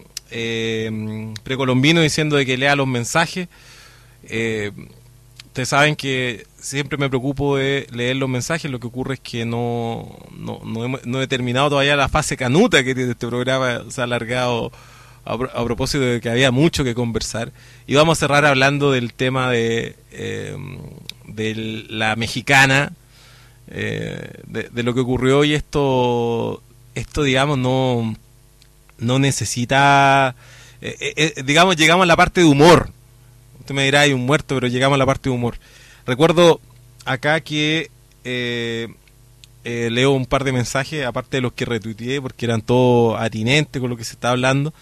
eh, Precolombino diciendo de que lea los mensajes. Eh, ustedes saben que siempre me preocupo de leer los mensajes. Lo que ocurre es que no, no, no, he, no he terminado todavía la fase canuta que tiene este programa. Se ha alargado a, a propósito de que había mucho que conversar. Y vamos a cerrar hablando del tema de, eh, de la mexicana, eh, de, de lo que ocurrió. Y esto, esto digamos, no, no necesita... Eh, eh, digamos, llegamos a la parte de humor. Usted me dirá, hay un muerto, pero llegamos a la parte de humor. Recuerdo acá que eh, eh, leo un par de mensajes, aparte de los que retuiteé, porque eran todos atinentes con lo que se está hablando,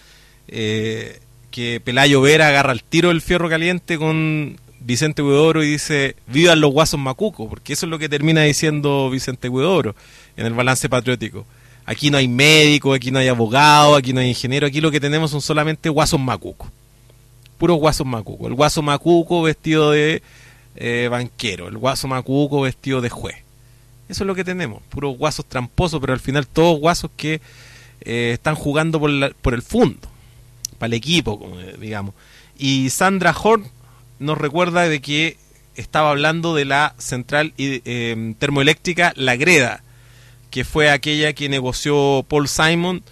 eh, que Pelayo Vera agarra el tiro del fierro caliente con Vicente Huidobro y dice, vivan los guasos macucos, porque eso es lo que termina diciendo Vicente Huidobro en el balance patriótico. Aquí no hay médicos, aquí no hay abogados, aquí no hay ingenieros, aquí lo que tenemos son solamente guasos macucos. Puros guasos macucos. El guaso macuco vestido de eh, banquero, el guaso macuco vestido de juez. Eso es lo que tenemos, puros guasos tramposos, pero al final todos guasos que eh, están jugando por, la, por el fondo, para el equipo, como digamos. Y Sandra Horn nos recuerda de que estaba hablando de la central eh, termoeléctrica La Greda, que fue aquella que negoció Paul Simon,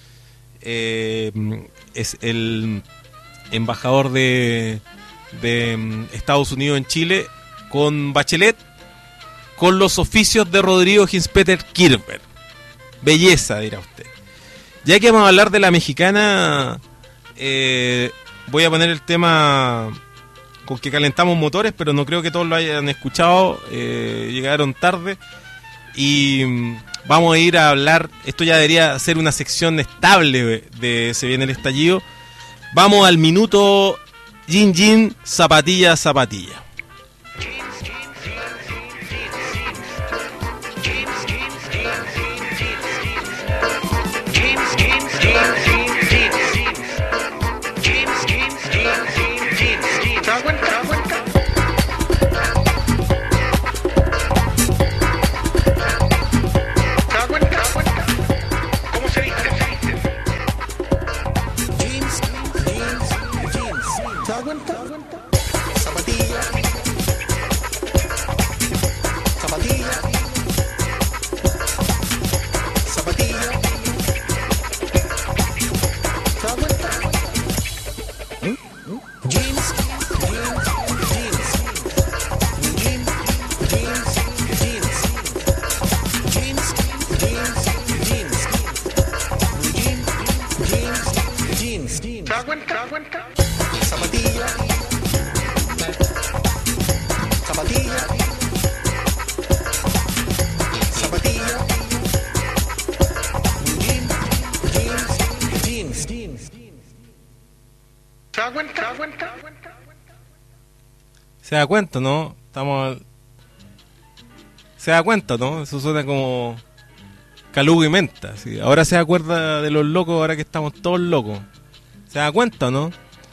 eh, es el embajador de, de Estados Unidos en Chile, con Bachelet, con los oficios de Rodrigo Ginspeter Kirchberg. Belleza, dirá usted. Ya que vamos a hablar de la mexicana, eh, voy a poner el tema con que calentamos motores, pero no creo que todos lo hayan escuchado, eh, llegaron tarde, y vamos a ir a hablar, esto ya debería ser una sección estable de Se Viene el Estallido. Vamos al minuto Gin Gin, zapatilla, zapatilla. ¿Te das cuenta? Zapatilla, zapatilla, zapatilla, jeans, jeans, jeans. ¿Se da cuenta? ¿Se da cuenta? ¿Se da cuenta, no? Estamos... ¿Se da cuenta, no? Eso suena como Calugo y Menta, ¿sí? Ahora se acuerda de los locos, ahora que estamos todos locos. ¿Se da cuenta, no?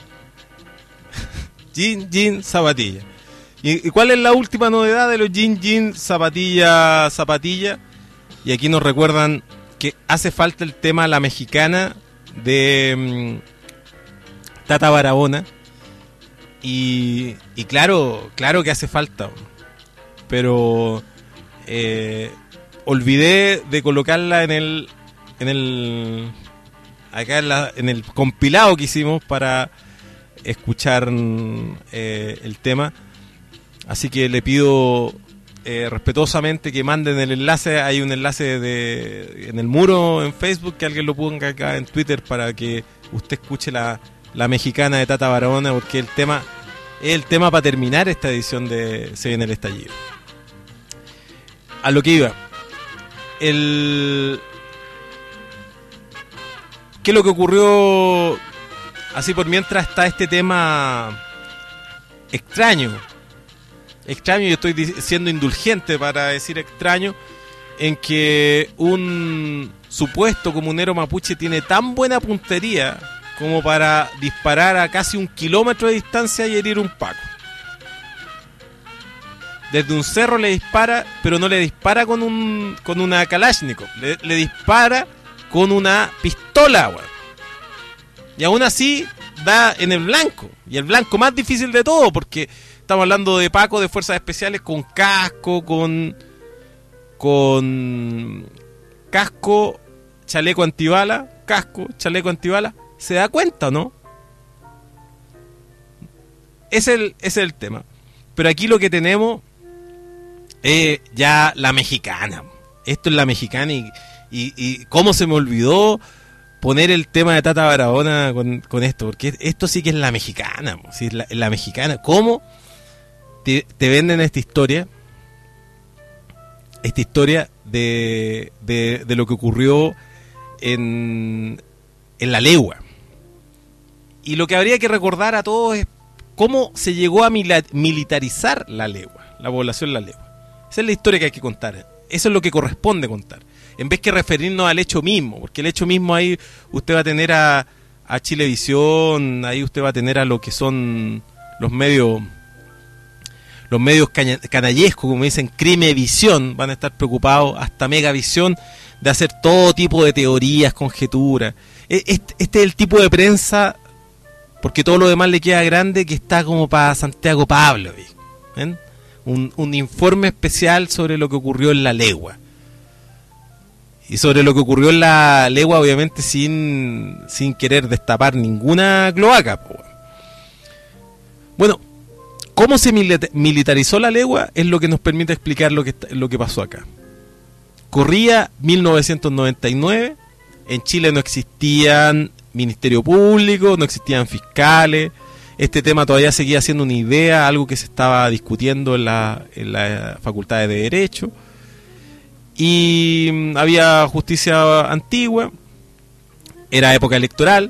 Jean, jean, zapatilla. ¿Y, ¿Y cuál es la última novedad de los jean, jean, zapatilla, zapatilla? Y aquí nos recuerdan que hace falta el tema La Mexicana de um, Tata Barahona. Y, y claro, claro que hace falta. Pero eh, olvidé de colocarla en el... En el acá en, la, en el compilado que hicimos para escuchar eh, el tema, así que le pido eh, respetuosamente que manden el enlace. Hay un enlace de, en el muro en Facebook, que alguien lo ponga acá en Twitter para que usted escuche la, la Mexicana de Tata Barahona, porque el tema es el tema para terminar esta edición de Se Viene el Estallido. A lo que iba, el ¿qué es lo que ocurrió? Así por mientras está este tema extraño. Extraño, yo estoy siendo indulgente para decir extraño, en que un supuesto comunero mapuche tiene tan buena puntería como para disparar a casi un kilómetro de distancia y herir un paco. Desde un cerro le dispara, pero no le dispara con un con una Kalashnikov, le, le dispara con una pistola, weón. Y aún así da en el blanco. Y el blanco más difícil de todo, porque estamos hablando de Paco de fuerzas especiales con casco, con con casco, chaleco antibala, casco, chaleco antibala. ¿Se da cuenta o no? Ese es el, ese es el tema. Pero aquí lo que tenemos es ya la Mexicana. Esto es la Mexicana y, y, y cómo se me olvidó poner el tema de Tata Barahona con, con esto, porque esto sí que es la Mexicana, ¿sí? la, la Mexicana. ¿Cómo te, te venden esta historia? Esta historia de, de, de lo que ocurrió en, en la Legua. Y lo que habría que recordar a todos es cómo se llegó a mila, militarizar la Legua, la población de la Legua. Esa es la historia que hay que contar. Eso es lo que corresponde contar, en vez que referirnos al hecho mismo, porque el hecho mismo ahí usted va a tener a, a Chilevisión, ahí usted va a tener a lo que son los medios los medios caña, canallescos, como dicen, Crimevisión, van a estar preocupados, hasta Megavisión, de hacer todo tipo de teorías, conjeturas. Este, este es el tipo de prensa, porque todo lo demás le queda grande, que está como para Santiago Pablo, ¿ven? Un, un informe especial sobre lo que ocurrió en la Legua. Y sobre lo que ocurrió en la Legua, obviamente sin, sin querer destapar ninguna cloaca. Bueno, cómo se militarizó la Legua es lo que nos permite explicar lo que, lo que pasó acá. Corría mil novecientos noventa y nueve, en Chile no existían Ministerio Público, no existían fiscales. Este tema todavía seguía siendo una idea, algo que se estaba discutiendo en la, en la Facultad de Derecho. Y había justicia antigua, era época electoral.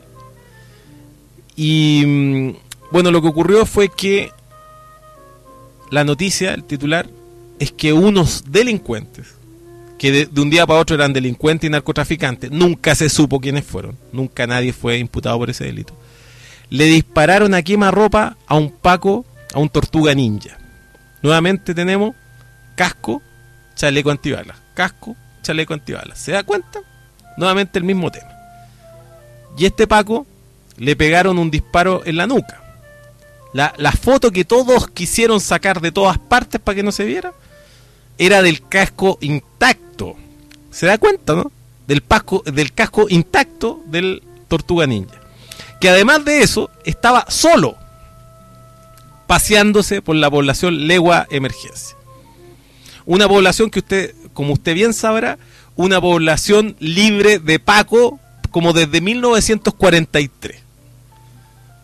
Y bueno, lo que ocurrió fue que la noticia, el titular, es que unos delincuentes, que de, de un día para otro eran delincuentes y narcotraficantes, nunca se supo quiénes fueron, nunca nadie fue imputado por ese delito, le dispararon a quemarropa a un Paco, a un Tortuga Ninja. Nuevamente tenemos casco, chaleco antibalas, casco, chaleco antibalas. ¿Se da cuenta? Nuevamente el mismo tema. Y este Paco le pegaron un disparo en la nuca. La, la foto que todos quisieron sacar de todas partes para que no se viera era del casco intacto. ¿Se da cuenta, no? Del, pasco, del casco intacto del Tortuga Ninja. Que además de eso, estaba solo, paseándose por la población Legua Emergencia. Una población que usted, como usted bien sabrá, una población libre de Paco como desde mil novecientos cuarenta y tres.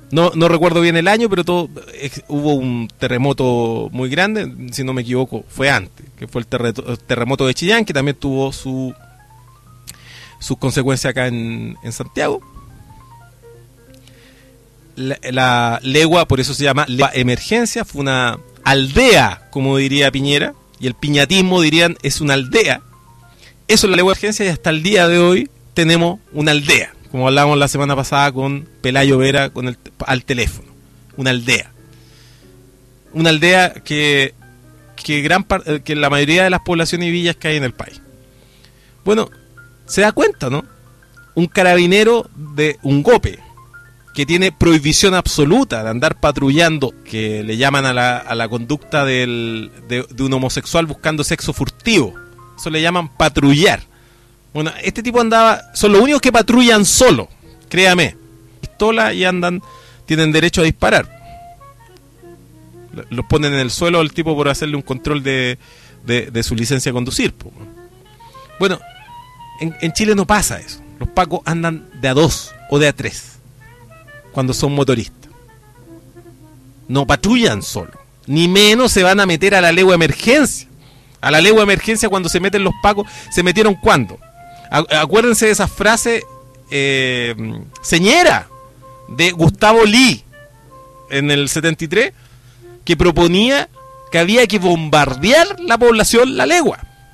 No, no recuerdo bien el año, pero todo ex, hubo un terremoto muy grande, si no me equivoco, fue antes, que fue el terremoto, terremoto de Chillán, que también tuvo su sus consecuencias acá en, en Santiago. La, la legua, por eso se llama legua emergencia, fue una aldea, como diría Piñera, y el piñatismo dirían es una aldea. Eso es la legua emergencia, y hasta el día de hoy tenemos una aldea, como hablábamos la semana pasada con Pelayo Vera con el, al teléfono. Una aldea. Una aldea que, que, gran par, que la mayoría de las poblaciones y villas que hay en el país. Bueno, se da cuenta, ¿no? Un carabinero de un gope que tiene prohibición absoluta de andar patrullando, que le llaman a la, a la conducta del, de, de un homosexual buscando sexo furtivo. Eso le llaman patrullar. Bueno, este tipo andaba, son los únicos que patrullan solo, créame. Pistola y andan, tienen derecho a disparar. Los ponen en el suelo al tipo por hacerle un control de, de, de su licencia de conducir. Bueno, en, en Chile no pasa eso. Los pacos andan de a dos o de a tres cuando son motoristas. No patrullan solo. Ni menos se van a meter a la legua emergencia. A la legua emergencia cuando se meten los pacos, ¿se metieron cuándo? Acuérdense de esa frase eh, señera de Gustavo Lee en el setenta y tres, que proponía que había que bombardear la población la legua.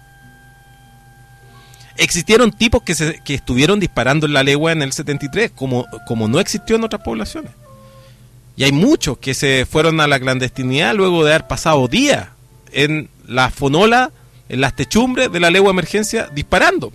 Existieron tipos que, se, que estuvieron disparando en la legua en el setenta y tres, como, como no existió en otras poblaciones. Y hay muchos que se fueron a la clandestinidad luego de haber pasado días en la fonola, en las techumbres de la legua emergencia disparando.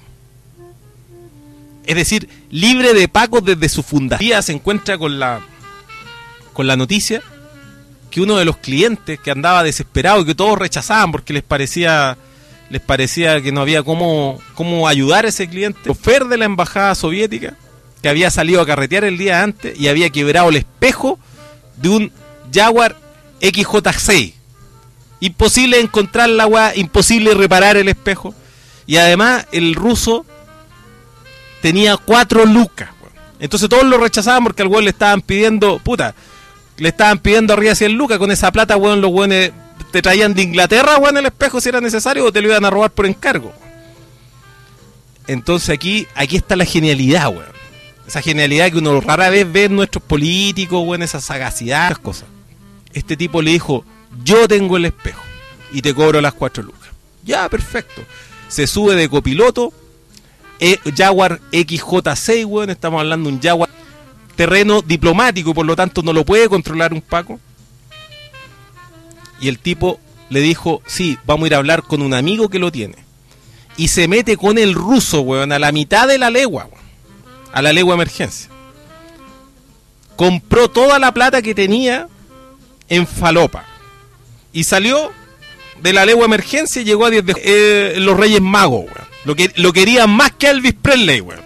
Es decir, libre de pacos desde su fundación. Se encuentra con la con la noticia que uno de los clientes que andaba desesperado y que todos rechazaban porque les parecía les parecía que no había cómo, cómo ayudar a ese cliente, el chofer de la embajada soviética, que había salido a carretear el día antes y había quebrado el espejo de un Jaguar X J seis. Imposible encontrar la weá, imposible reparar el espejo. Y además el ruso tenía cuatro lucas. Entonces todos lo rechazaban porque al weón le estaban pidiendo, puta, le estaban pidiendo arriba cien lucas. Con esa plata, weón, los weones te traían de Inglaterra, weón, el espejo si era necesario, o te lo iban a robar por encargo. Entonces aquí, aquí está la genialidad, weón. Esa genialidad que uno rara vez ve en nuestros políticos, weón, esa sagacidad, esas cosas. Este tipo le dijo: yo tengo el espejo y te cobro las cuatro lucas. Ya, perfecto. Se sube de copiloto, eh, Jaguar X J seis, weón, estamos hablando de un Jaguar terreno diplomático, por lo tanto no lo puede controlar un paco. Y el tipo le dijo: sí, vamos a ir a hablar con un amigo que lo tiene. Y se mete con el ruso, weón, a la mitad de la legua, weón, a la legua emergencia. Compró toda la plata que tenía en falopa. Y salió de la legua emergencia y llegó a diez de eh, los Reyes Magos, weón. Lo, que, lo querían más que a Elvis Presley, weón.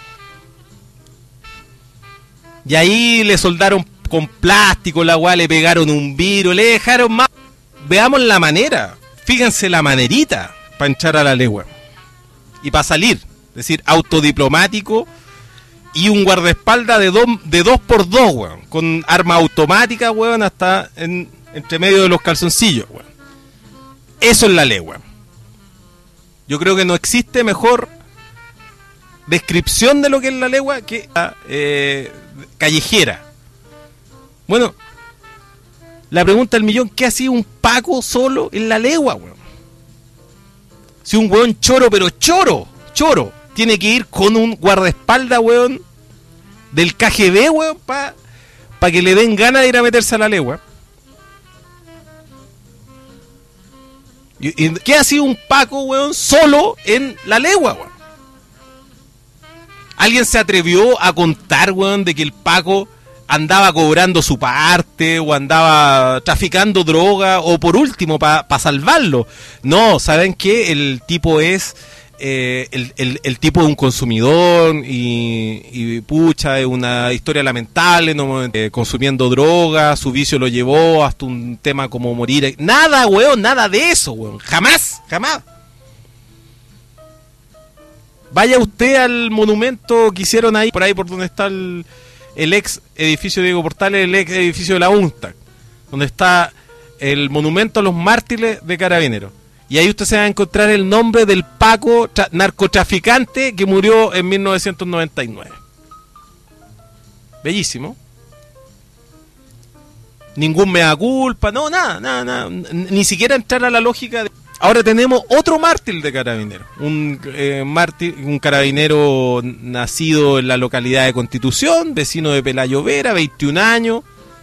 Y ahí le soldaron con plástico la weá, le pegaron un virus, le dejaron más. Veamos la manera, fíjense la manerita para entrar a la legua. Y para salir, es decir, autodiplomático y un guardaespaldas de dos de dos por dos, weón, con arma automática, weón, hasta en, entre medio de los calzoncillos, weón. Eso es la legua. Yo creo que no existe mejor descripción de lo que es la legua que la eh, callejera. Bueno, la pregunta del millón: ¿qué hacía un paco solo en la legua, weón? Si un weón choro, pero choro, choro, tiene que ir con un guardaespaldas, weón, del K G B, weón, para pa que le den ganas de ir a meterse a la legua. ¿Y, y qué hacía un paco, weón, solo en la legua, weón? ¿Alguien se atrevió a contar, weón, de que el paco andaba cobrando su parte o andaba traficando droga o por último para pa salvarlo? No, ¿saben qué? El tipo es eh, el, el, el tipo de un consumidor y, y pucha, es una historia lamentable, no, eh, consumiendo droga, su vicio lo llevó hasta un tema como morir. Nada, weón, nada de eso, weón, jamás, jamás. Vaya usted al monumento que hicieron ahí, por ahí por donde está el el ex edificio de Diego Portales, el ex edificio de la UNTAC, donde está el monumento a los mártires de Carabineros. Y ahí usted se va a encontrar el nombre del Paco tra- narcotraficante que murió en mil novecientos noventa y nueve. Bellísimo. Ningún mea culpa, no, nada, nada, nada. Ni siquiera entrar a la lógica de... Ahora tenemos otro mártir de Carabineros. Un eh, mártir, un carabinero nacido en la localidad de Constitución, vecino de Pelayo Vera, veintiún años.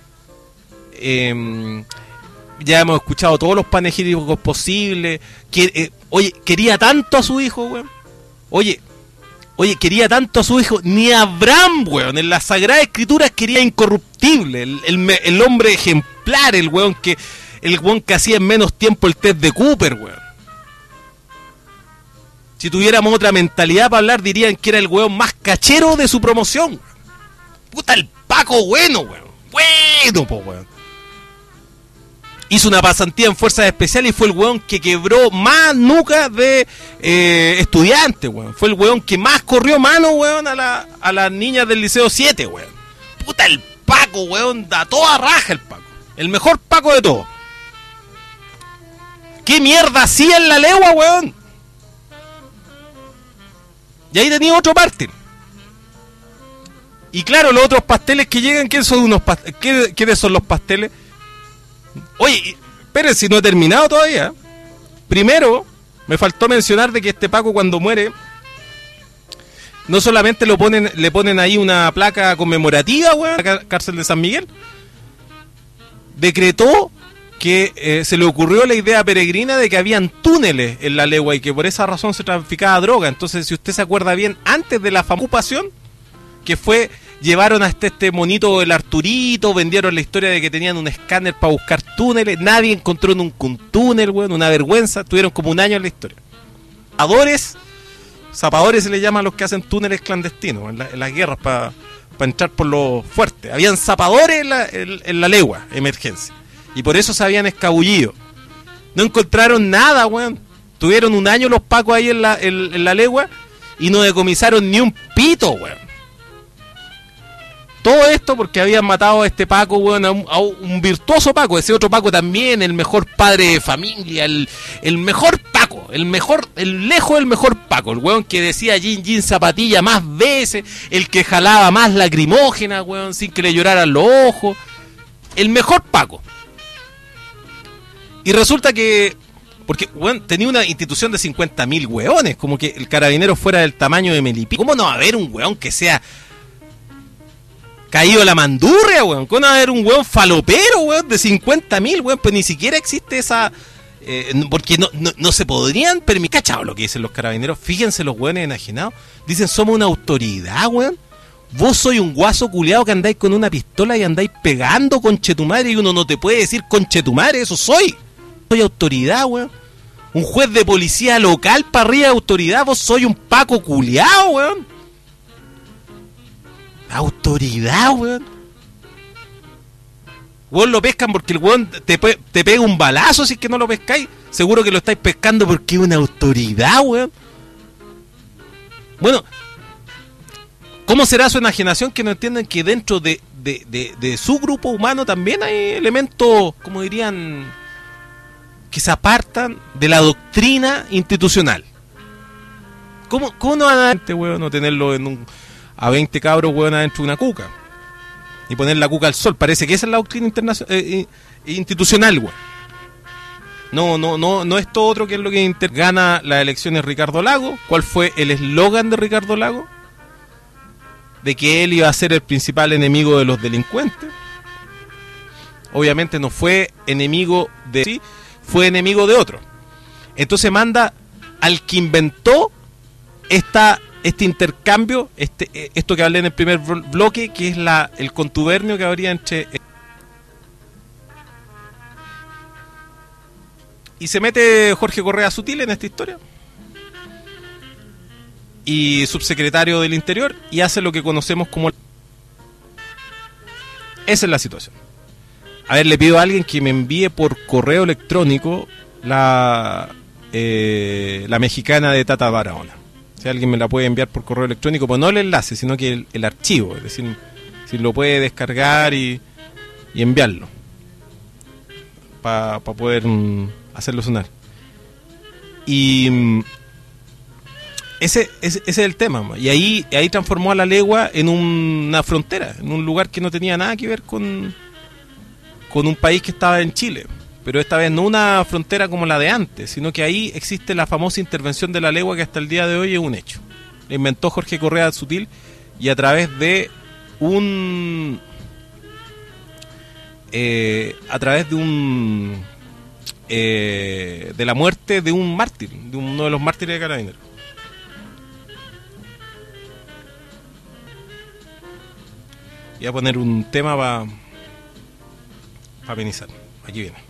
Eh, ya hemos escuchado todos los panegíricos posibles. Que, eh, oye, quería tanto a su hijo, weón. Oye, oye, quería tanto a su hijo. Ni Abraham, weón. En las Sagradas Escrituras quería incorruptible. El, el, el hombre ejemplar, el weón que el weón que hacía en menos tiempo el test de Cooper, weón. Si tuviéramos otra mentalidad para hablar, dirían que era el weón más cachero de su promoción. Puta, el Paco bueno, weón. Bueno, po, weón. Hizo una pasantía en Fuerzas Especiales y fue el weón que quebró más nucas de eh, estudiantes, weón. Fue el weón que más corrió mano, weón, a, la, a las niñas del Liceo siete, weón. Puta, el Paco, weón, da toda raja el Paco. El mejor Paco de todos. ¿Qué mierda hacía en la legua, weón? Y ahí tenía otro mártir. Y claro, los otros pasteles que llegan, ¿quiénes son unos pasteles? ¿Qué, ¿Quiénes son los pasteles? Oye, esperen, si no he terminado todavía. Primero, me faltó mencionar de que este Paco cuando muere, no solamente lo ponen, le ponen ahí una placa conmemorativa, weón, en la cárcel de San Miguel, decretó que eh, se le ocurrió la idea peregrina de que habían túneles en la legua y que por esa razón se traficaba droga. Entonces, si usted se acuerda bien, antes de la famosa ocupación, que fue, llevaron hasta este monito el Arturito, vendieron la historia de que tenían un escáner para buscar túneles, nadie encontró nunca un túnel, weón, una vergüenza, tuvieron como un año en la historia. Zapadores, zapadores se le llama a los que hacen túneles clandestinos, en, la, en las guerras para pa entrar por lo fuerte. Habían zapadores en la, en, en la legua, emergencia. Y por eso se habían escabullido. No encontraron nada, weón. Tuvieron un año los pacos ahí en la, en, en la legua y no decomisaron ni un pito, weón. Todo esto porque habían matado a este Paco, weón, a un, a un virtuoso Paco. Ese otro Paco también, el mejor padre de familia, el, el mejor Paco, el mejor, el lejos el mejor Paco, el weón que decía Jin Jin zapatilla más veces, el que jalaba más lacrimógena, weón, sin que le lloraran los ojos. El mejor Paco. Y resulta que, porque, weón, tenía una institución de cincuenta mil weones, como que el carabinero fuera del tamaño de Melipilla. ¿Cómo no va a haber un weón que sea caído a la mandurria, weón? ¿Cómo no va a haber un weón falopero, weón, de cincuenta mil, weón? Pues ni siquiera existe esa... Eh, porque no, no, no se podrían permitir... ¿Cachado lo que dicen los carabineros? Fíjense los weones enajenados. Dicen, somos una autoridad, weón. Vos sois un guaso culiado que andáis con una pistola y andáis pegando, conchetumadre, y uno no te puede decir conchetumadre, eso soy. Soy autoridad, weón. Un juez de policía local para arriba de autoridad, vos soy un Paco culiado, weón. Autoridad, weón. Vos lo pescan porque el weón te, te pega un balazo si es que no lo pescáis. Seguro que lo estáis pescando porque es una autoridad, weón. Bueno, ¿cómo será su enajenación que no entienden que dentro de, de, de, de su grupo humano también hay elementos, como dirían, que se apartan de la doctrina institucional? ¿Cómo, cómo no van a este weón no tenerlo en un, a veinte cabros weón adentro de una cuca y poner la cuca al sol? Parece que esa es la doctrina internacional, eh, eh, institucional, weón. No, no, no, no esto otro que es lo que inter gana las elecciones Ricardo Lago. ¿Cuál fue el eslogan de Ricardo Lago? De que él iba a ser el principal enemigo de los delincuentes. Obviamente no fue enemigo de sí, fue enemigo de otro. Entonces manda al que inventó esta, este intercambio, este, esto que hablé en el primer bloque, que es la, el contubernio que habría entre... Y se mete Jorge Correa Sutil en esta historia, y subsecretario del Interior, y hace lo que conocemos como... Esa es la situación. A ver, le pido a alguien que me envíe por correo electrónico la eh, la mexicana de Tata Barahona. Si alguien me la puede enviar por correo electrónico, pues no el enlace, sino que el, el archivo. Es decir, Si lo puede descargar y, y enviarlo para pa poder mm, hacerlo sonar. Y mm, ese, ese, ese es el tema. Y ahí, ahí transformó a La Legua en un, una frontera, en un lugar que no tenía nada que ver con, con un país que estaba en Chile. Pero esta vez no una frontera como la de antes, sino que ahí existe la famosa intervención de La Legua, que hasta el día de hoy es un hecho. La inventó Jorge Correa Sutil, y a través de un eh, a través de un eh, de la muerte de un mártir, de uno de los mártires de Carabineros. Voy a poner un tema para para amenizar. Aquí viene.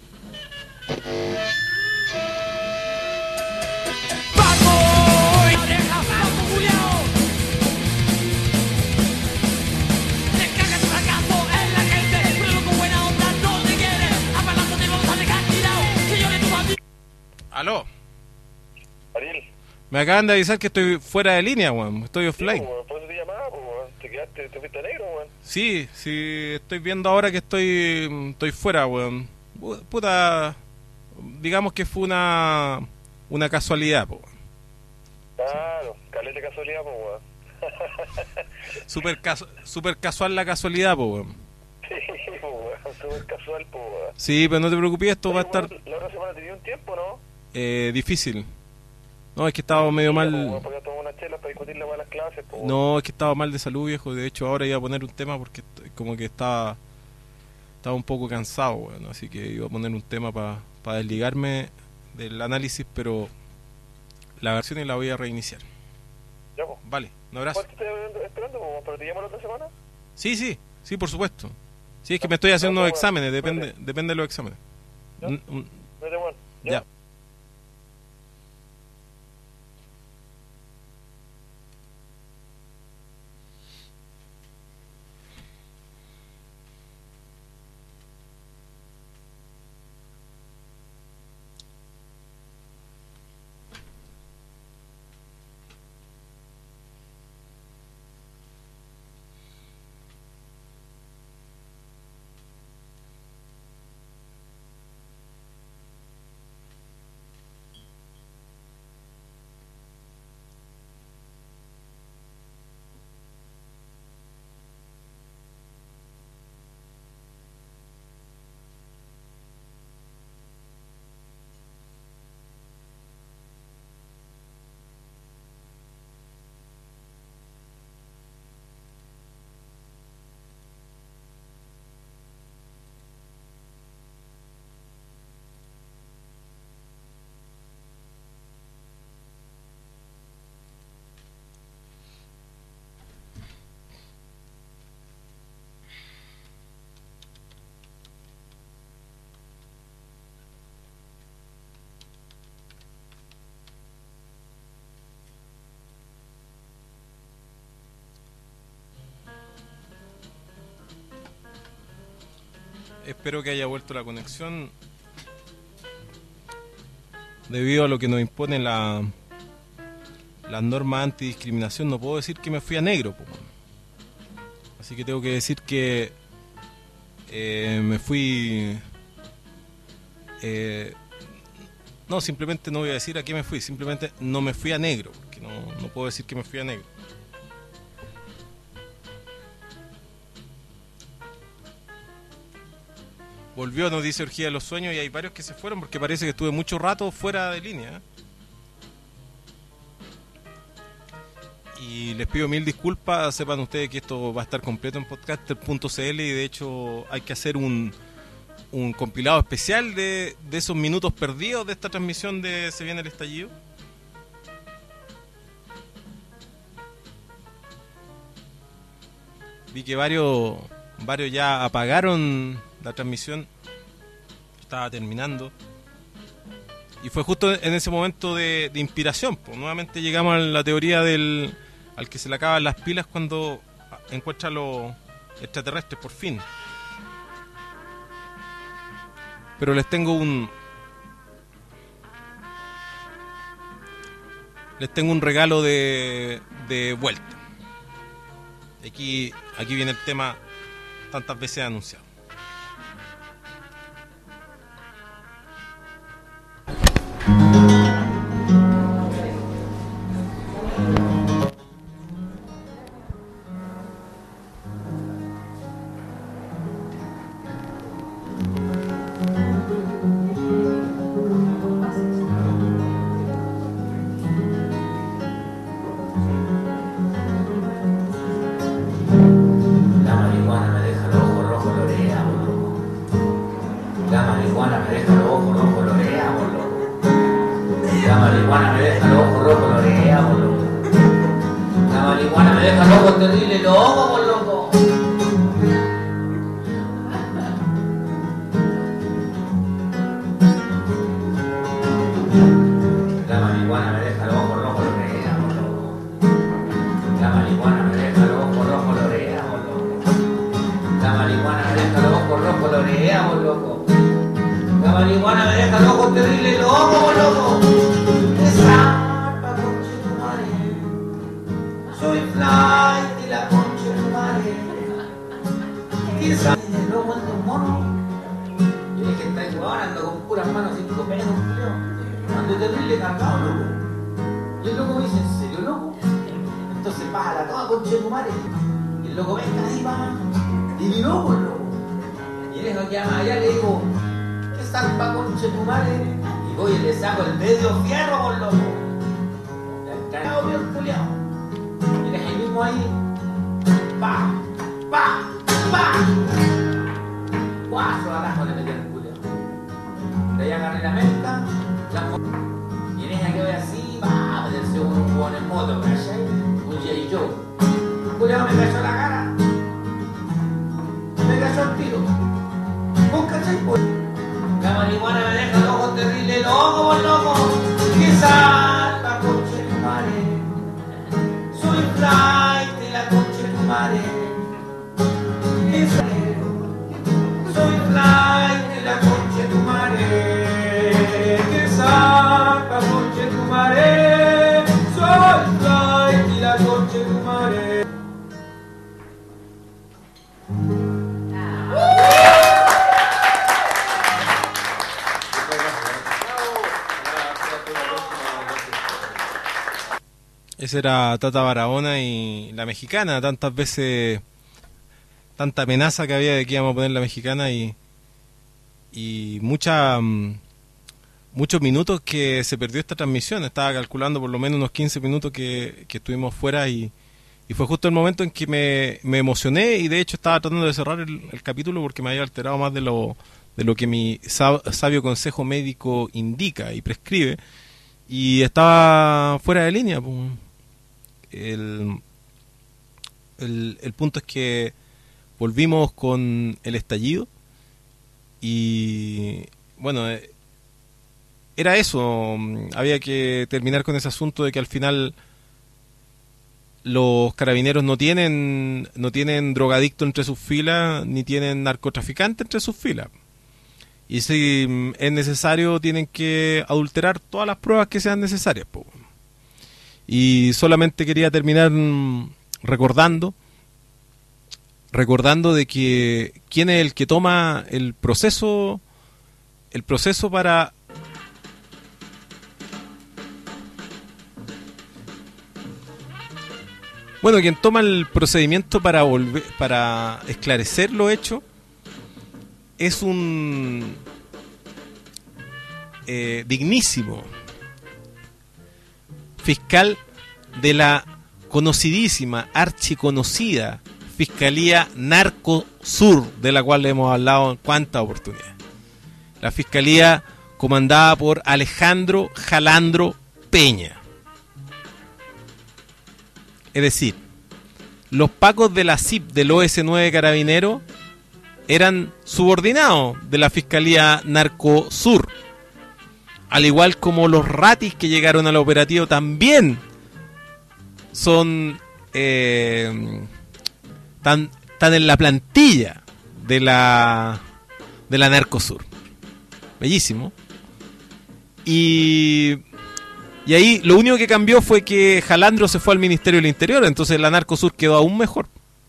Aló. Ariel. Me acaban de avisar que estoy fuera de línea, weón. Estoy offline. Sí, weón, por eso te llamaba, pues, weón. Te quedaste, te fuiste negro, weón. Sí, sí, estoy viendo ahora que estoy estoy fuera, weón. Puta, digamos que fue una una casualidad, po, weón. Claro, caleta casualidad, pues, weón. Super, casu super casual la casualidad, po, weón. Sí, pues, weón, súper casual, pues, weón. Sí, pero no te preocupes, esto Oye, va a estar weón, la otra semana te dio un tiempo, ¿no? eh, difícil. No, es que estaba medio Sí, pues, mal. weón, podía tomar una chela para discutirle más las clases, pues, weón. No, es que estaba mal de salud, viejo. De hecho, ahora iba a poner un tema porque est- como que estaba estaba un poco cansado, weón. Así que iba a poner un tema para pa desligarme del análisis, pero la versión y la voy a reiniciar. Ya, pues. Vale, un abrazo. ¿Cuánto estoy esperando, pues, weón? ¿Pero te llamo la otra semana? Sí, sí, sí, por supuesto. Sí, es que me estoy haciendo No, unos no, exámenes, bueno, depende espérate. depende de los exámenes. ¿Ya? Un- un- Vete, weón. ya. Espero que haya vuelto la conexión. Debido a lo que nos impone la las normas antidiscriminación, no puedo decir que me fui a negro, po. Así que tengo que decir que eh, me fui eh, no, simplemente no voy a decir a qué me fui, simplemente no me fui a negro, porque no, no puedo decir que me fui a negro. Volvió, nos dice Orgía de los Sueños, y hay varios que se fueron porque parece que estuve mucho rato fuera de línea, ¿eh? Y les pido mil disculpas, sepan ustedes que esto va a estar completo en podcaster punto c l, y de hecho hay que hacer un, un compilado especial de, de esos minutos perdidos de esta transmisión de Se Viene el Estallido. Vi que varios, varios ya apagaron la transmisión, estaba terminando. Y fue justo en ese momento de, de inspiración, pues nuevamente llegamos a la teoría del al que se le acaban las pilas cuando encuentra a los extraterrestres, por fin. Pero les tengo un les tengo un regalo de, de vuelta. Aquí, aquí viene el tema tantas veces anunciado. La marihuana me deja los ojos rojos, lorea, por loco. La marihuana me deja los ojos rojos, lorea, por loco. La marihuana me deja los ojos rojos, lorea, por loco. La marihuana me deja los ojos terribles, loco, por loco. La marihuana me deja los ojos rojos, lorea, por loco. La marihuana me deja los ojos rojos, lorea, por loco. La marihuana me deja los ojos rojos, lorea, por loco. La marihuana me deja los ojos terribles, loco, por loco. Esa pa' conche tu madre. Soy fly y la conche tu madre. Quizá el loco anda un mono. Yo dije, está igual, ando con puras manos cinco pesos, tío. Ando terrible cargado, loco. Y el loco me dice, ¿en serio, loco? Entonces bájala toda conche tu madre. Y el loco venga ahí, va. Y mi loco, loco. Y él es lo que llama allá, le digo, ¿qué salpa conche tu madre? Y voy y le saco el medio fierro, por loco. El cagado bien culiao. Y él es ahí mismo ahí. Pa, pa, pa. Cuatro abajo le metí el culiao. De ahí agarré la mezcla, la mo- y en ella que voy así, va a meterse un hueón en moto, ¿cachai? Un J. Joe. El culiao me cayó la cara. Me cayó el tiro. ¿Vos cachai? Pues? La marihuana me deja los ojos terribles, loco, por loco. Quizás la concha de tu madre. Soy flight de la concha de tu madre. Quizás soy flight de la concha de tu madre. Quizás la concha de tu madre. Soy flight de la concha de tu madre. Ese era Tata Barahona y la mexicana, tantas veces, tanta amenaza que había de que íbamos a poner la mexicana y, y mucha, mm, muchos minutos que se perdió esta transmisión. Estaba calculando por lo menos unos quince minutos que, que estuvimos fuera y, y fue justo el momento en que me, me emocioné y de hecho estaba tratando de cerrar el, el capítulo porque me había alterado más de lo, de lo que mi sab- sabio consejo médico indica y prescribe y estaba fuera de línea, pues. El, el, el punto es que volvimos con el estallido y bueno, eh, era eso, había que terminar con ese asunto de que al final los carabineros no tienen no tienen drogadicto entre sus filas ni tienen narcotraficante entre sus filas y si mm, es necesario tienen que adulterar todas las pruebas que sean necesarias, po. Y solamente quería terminar mm, recordando recordando de que quién es el que toma el proceso el proceso para bueno, quien toma el procedimiento para volver para esclarecer lo hecho es un eh, dignísimo fiscal de la conocidísima, archiconocida Fiscalía Narcosur, de la cual hemos hablado en cuántas oportunidades. La fiscalía comandada por Alejandro Jalandro Peña. Es decir, los pacos de la C I P del O S nueve Carabinero eran subordinados de la Fiscalía Narcosur. Al igual como los ratis que llegaron al operativo también son eh, tan, tan en la plantilla de la de la Narcosur. Bellísimo. Y, y ahí lo único que cambió fue que Jalandro se fue al Ministerio del Interior, entonces la Narcosur quedó aún mejor.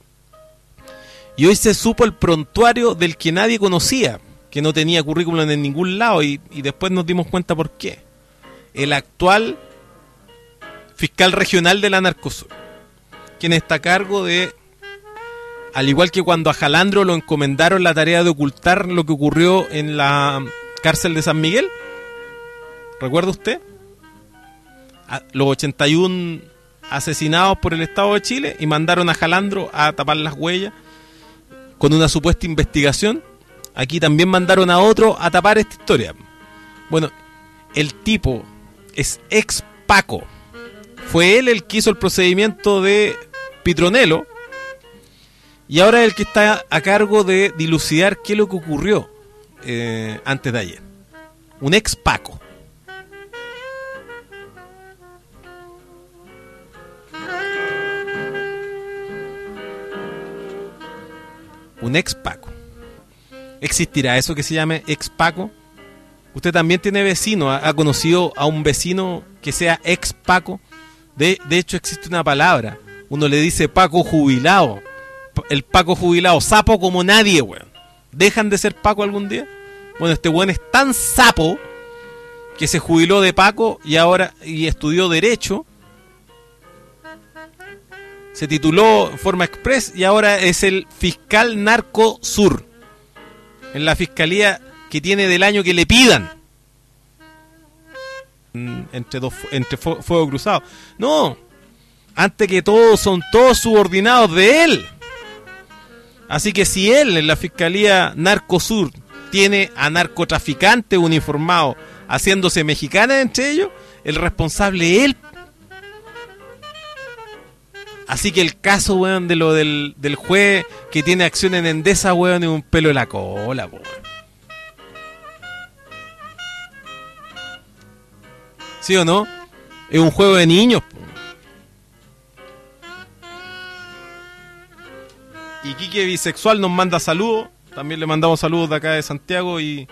Y hoy se supo el prontuario del que nadie conocía, que no tenía currículum en ningún lado, y, y después nos dimos cuenta por qué. El actual fiscal regional de la Narcosur, quien está a cargo de, al igual que cuando a Jalandro lo encomendaron la tarea de ocultar lo que ocurrió en la cárcel de San Miguel. ¿Recuerda usted? A los ochenta y uno asesinados por el Estado de Chile, y mandaron a Jalandro a tapar las huellas con una supuesta investigación. Aquí también mandaron a otro a tapar esta historia. Bueno, el tipo es ex Paco. Fue él el que hizo el procedimiento de Pitronelo, y ahora es el que está a cargo de dilucidar qué es lo que ocurrió eh, antes de ayer. Un ex Paco. Un ex Paco. ¿Existirá eso que se llame ex Paco? Usted también tiene vecino, ha, ha conocido a un vecino que sea ex Paco. De, de hecho existe una palabra, uno le dice Paco jubilado. El Paco jubilado, sapo como nadie, weón. ¿Dejan de ser Paco algún día? Bueno, este weón es tan sapo que se jubiló de Paco y ahora y estudió Derecho. Se tituló en forma express y ahora es el fiscal Narcosur, en la fiscalía que tiene del año que le pidan. Entre dos, entre fuego cruzado. No, antes que todo son todos subordinados de él. Así que si él en la fiscalía Narcosur tiene a narcotraficantes uniformados haciéndose mexicanas entre ellos, el responsable es él. Así que el caso, weón, de lo del, del juez que tiene acción en Endesa, weón, es un pelo de la cola, weón. ¿Sí o no? Es un juego de niños, po. Y Quique Bisexual nos manda saludos. También le mandamos saludos de acá de Santiago. Y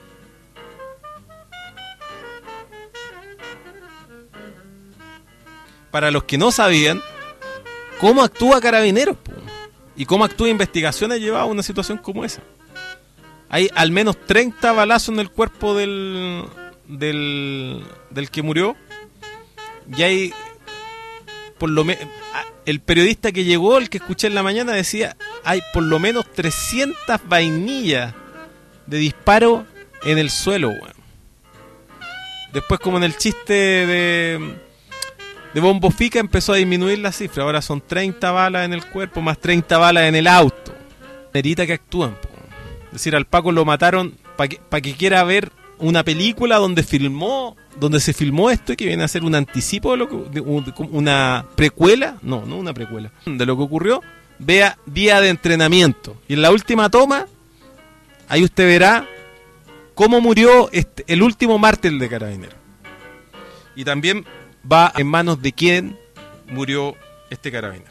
para los que no sabían cómo actúa Carabineros, po, y cómo actúa Investigaciones, llevado a una situación como esa. Hay al menos treinta balazos en el cuerpo del del, del que murió. Y hay por lo menos, el periodista que llegó, el que escuché en la mañana, decía, hay por lo menos trescientas vainillas de disparo en el suelo, weón. Después, como en el chiste de de Bombo Fica, empezó a disminuir la cifra. Ahora son treinta balas en el cuerpo más treinta balas en el auto. Nerita que actúan, po. Es decir, al Paco lo mataron para que, pa que quiera ver una película donde filmó, donde se filmó esto, y que viene a ser un anticipo de lo que, de, una precuela, no, no una precuela, de lo que ocurrió. Vea Día de Entrenamiento, y en la última toma ahí usted verá cómo murió este, el último mártir de Carabineros, y también va en manos de quién murió este carabinero.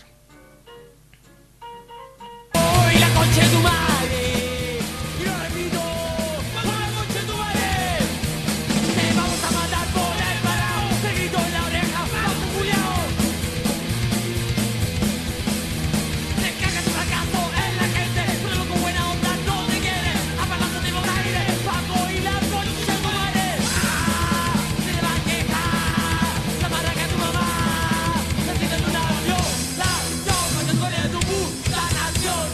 Hoy la concha de tu madre, y lo repito, por la concha de tu madre, te vamos a matar por el parado, te grito en la oreja, vamos culiao. Te cagas fracaso en la gente, pero loco buena onda no te quiere, apagando de los aires, Paco y la concha de tu madre. Ah, se te va a quejar, la madre que tu mamá, necesitas una violación, cuando escuela de tu puta nación.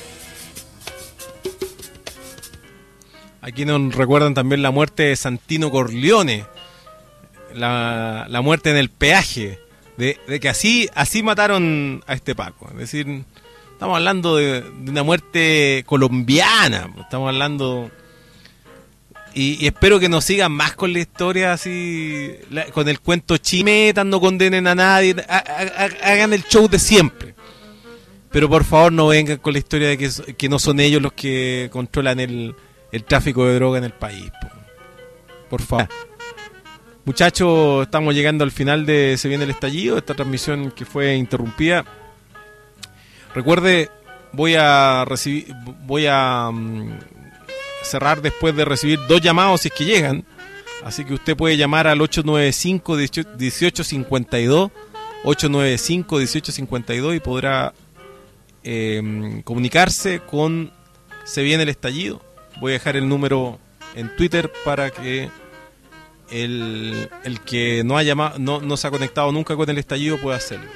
Aquí nos recuerdan también la muerte de Santino Corleone, la, la muerte en el peaje, de, de que así así mataron a este Paco. Es decir, estamos hablando de, de una muerte colombiana, estamos hablando, y, y espero que nos sigan más con la historia así, la, con el cuento chimetan, no condenen a nadie, ha, ha, hagan el show de siempre. Pero por favor no vengan con la historia de que, que no son ellos los que controlan el el tráfico de droga en el país, po. Por favor. Muchachos, estamos llegando al final de Se Viene el Estallido, esta transmisión que fue interrumpida. Recuerde, voy a recibir, voy a um, cerrar después de recibir dos llamados si es que llegan. Así que usted puede llamar al ocho nueve cinco, dieciocho cincuenta y dos, ocho nueve cinco, dieciocho cincuenta y dos, y podrá eh, comunicarse con Se Viene el Estallido. Voy a dejar el número en Twitter para que el, el que no, ha llamado, no, no se ha conectado nunca con el estallido pueda hacerlo.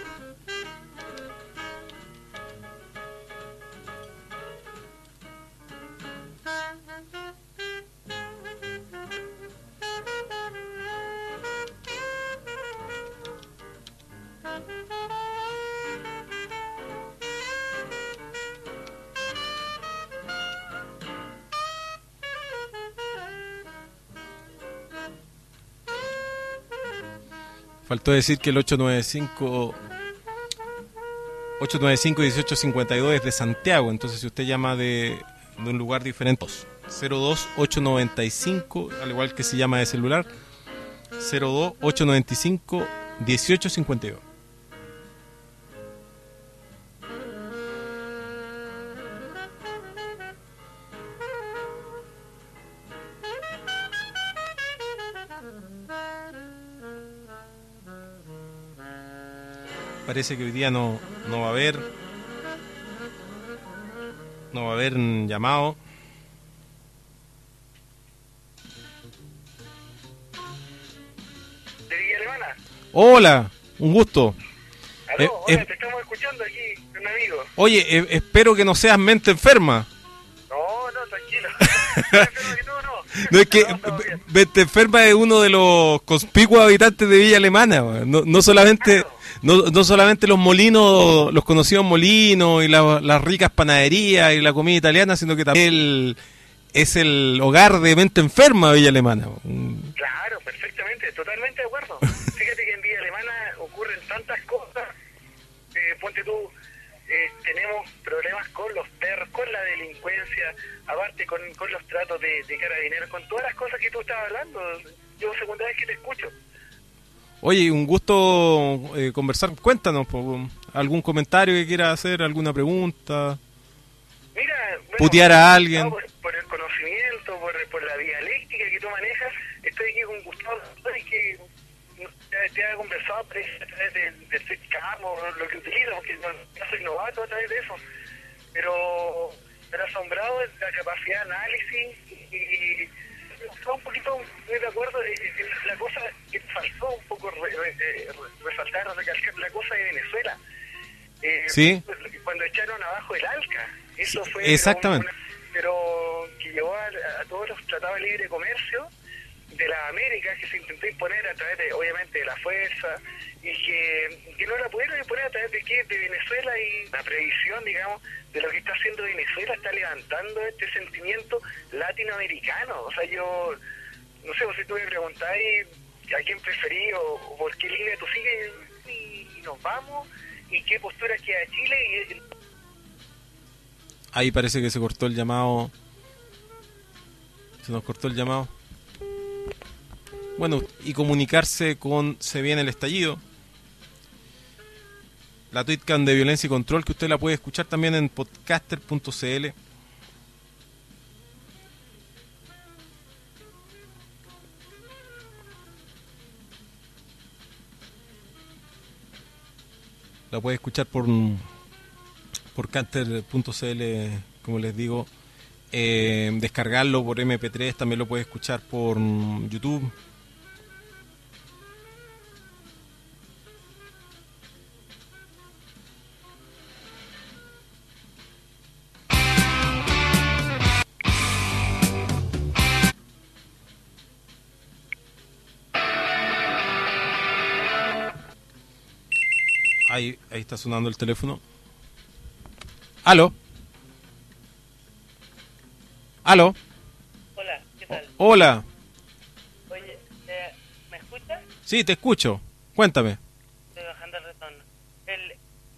Faltó decir que el ocho nueve cinco ocho nueve cinco dieciocho cincuenta y dos es de Santiago, entonces si usted llama de, de un lugar diferente, cero dos ocho nueve cinco, al igual que se llama de celular, cero dos ocho nueve cinco dieciocho cincuenta y dos. Parece que hoy día no, no va a haber no va a haber llamado. ¿De Villa Alemana? Hola, un gusto. Aló, Eh, hola, eh, te estamos escuchando aquí, un amigo. Oye, eh, espero que no seas mente enferma. No, no, tranquilo. Más enfermo que tú, no. No es que No, estamos bien. mente enferma es uno de los conspicuos habitantes de Villa Alemana. weón. No, no solamente no, no solamente los molinos, los conocidos molinos y la- las ricas panaderías y la comida italiana, sino que también el- es el hogar de mente enferma Villa Alemana. weón. Claro, perfectamente, totalmente de acuerdo. Fíjate que en Villa Alemana ocurren tantas cosas. Eh, ponte tú, eh, tenemos problemas con los perros, con la delincuencia, aparte con, con los tratos de, de carabineros, con todas las cosas que tú estabas hablando. Yo segunda vez que te escucho. Oye, un gusto eh, conversar. Cuéntanos, po, algún comentario que quieras hacer, alguna pregunta. Mira, bueno, Putear a alguien. no, Por, por el conocimiento, por, por la dialéctica que tú manejas, estoy aquí con Gustavo, y que te, te ha conversado a través del, del Twitcamo, lo que utilizo, porque no, no soy novato a través de eso, pero, pero asombrado de la capacidad de análisis y estaba un poquito muy de acuerdo. eh, eh, la cosa que faltó un poco re, re, eh, resaltar, recalcar la cosa de Venezuela. Eh, Sí. Cuando echaron abajo el ALCA, eso Sí, fue exactamente. una- pero que llevó a, a todos los tratados de libre comercio de las Américas, que se intentó imponer a través de, obviamente, de la fuerza, y que, que no la pudieron imponer a través de qué, de Venezuela, y la previsión, digamos, de lo que está haciendo Venezuela está levantando este sentimiento latinoamericano. O sea, yo no sé, si tú me preguntáis a quién preferís o, o por qué línea tú sigues, y, y nos vamos, y qué postura queda Chile, y Ahí parece que se cortó el llamado. Se nos cortó el llamado. Bueno, y comunicarse con Se Viene el Estallido. La Tweetcam de Violencia y Control, que usted la puede escuchar también en podcaster punto c l. La puede escuchar por por caster punto c l, como les digo. Eh, descargarlo por eme pe tres, también lo puede escuchar por YouTube. Ahí, ahí está sonando el teléfono. ¿Aló? ¿Aló? Hola, ¿qué tal? Hola. Oye, eh, ¿me escuchas? Sí, te escucho. Cuéntame. Estoy bajando el retorno. El,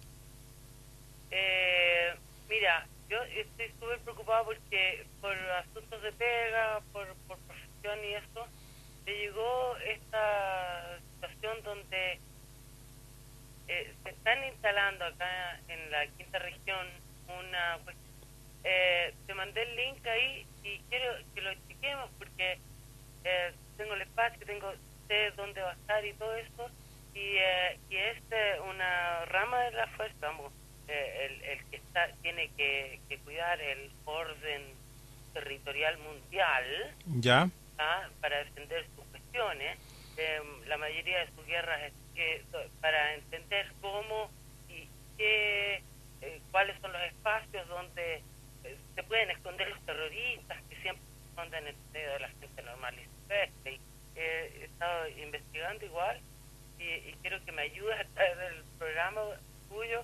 eh, mira, yo estoy súper preocupado porque por asuntos de pega, por, por profesión y eso, me llegó esta situación donde eh, se están instalando acá en la quinta región una pues, eh, te mandé el link ahí y quiero que lo chequemos porque eh, tengo el espacio, tengo sé dónde va a estar y todo eso, y, eh, y es eh, una rama de la fuerza, vamos, eh, el, el que está tiene que, que cuidar el orden territorial mundial, Ya. ¿ah? Para defender sus cuestiones. Eh, la mayoría de sus guerras es que, para entender cómo y qué, eh, cuáles son los espacios donde eh, se pueden esconder los terroristas que siempre se esconden en medio de la gente normal y silvestre. Y, eh, he estado investigando igual y, y quiero que me ayudes a través del programa tuyo,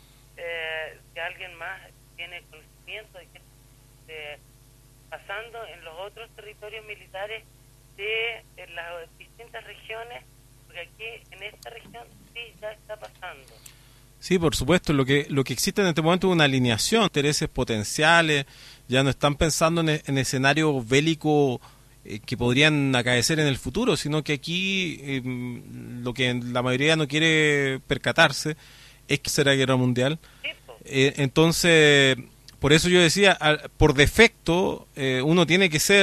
eh, si alguien más tiene conocimiento de qué está pasando en los otros territorios militares de en las distintas regiones, porque aquí en esta región sí ya está pasando. Sí, por supuesto, lo que lo que existe en este momento es una alineación, intereses potenciales, ya no están pensando en, en escenarios bélicos eh, que podrían acaecer en el futuro, sino que aquí eh, lo que la mayoría no quiere percatarse es que será guerra mundial. Sí, po. Eh, entonces, por eso yo decía, al- por defecto, eh, uno tiene que ser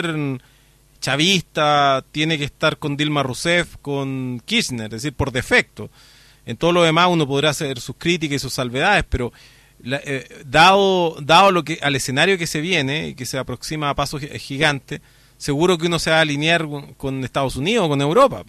chavista, tiene que estar con Dilma Rousseff, con Kirchner, es decir, por defecto. En todo lo demás uno podrá hacer sus críticas y sus salvedades, pero la- eh, dado dado lo que al escenario que se viene y que se aproxima a pasos gi- gigantes, seguro que uno se va a alinear con, con Estados Unidos o con Europa.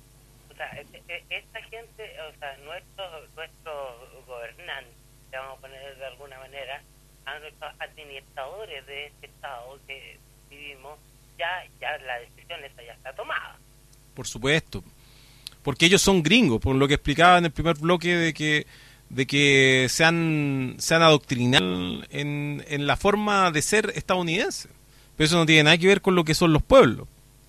O sea, e- e- esta gente, o sea, nuestros nuestros gobernantes, le vamos a poner de alguna manera, a nuestros administradores de este estado que vivimos, ya ya la decisión esa ya está tomada. Por supuesto, porque ellos son gringos, por lo que explicaba en el primer bloque de que de que se han, se han adoctrinado en, en la forma de ser estadounidense. Pero eso no tiene nada que ver con lo que son los pueblos.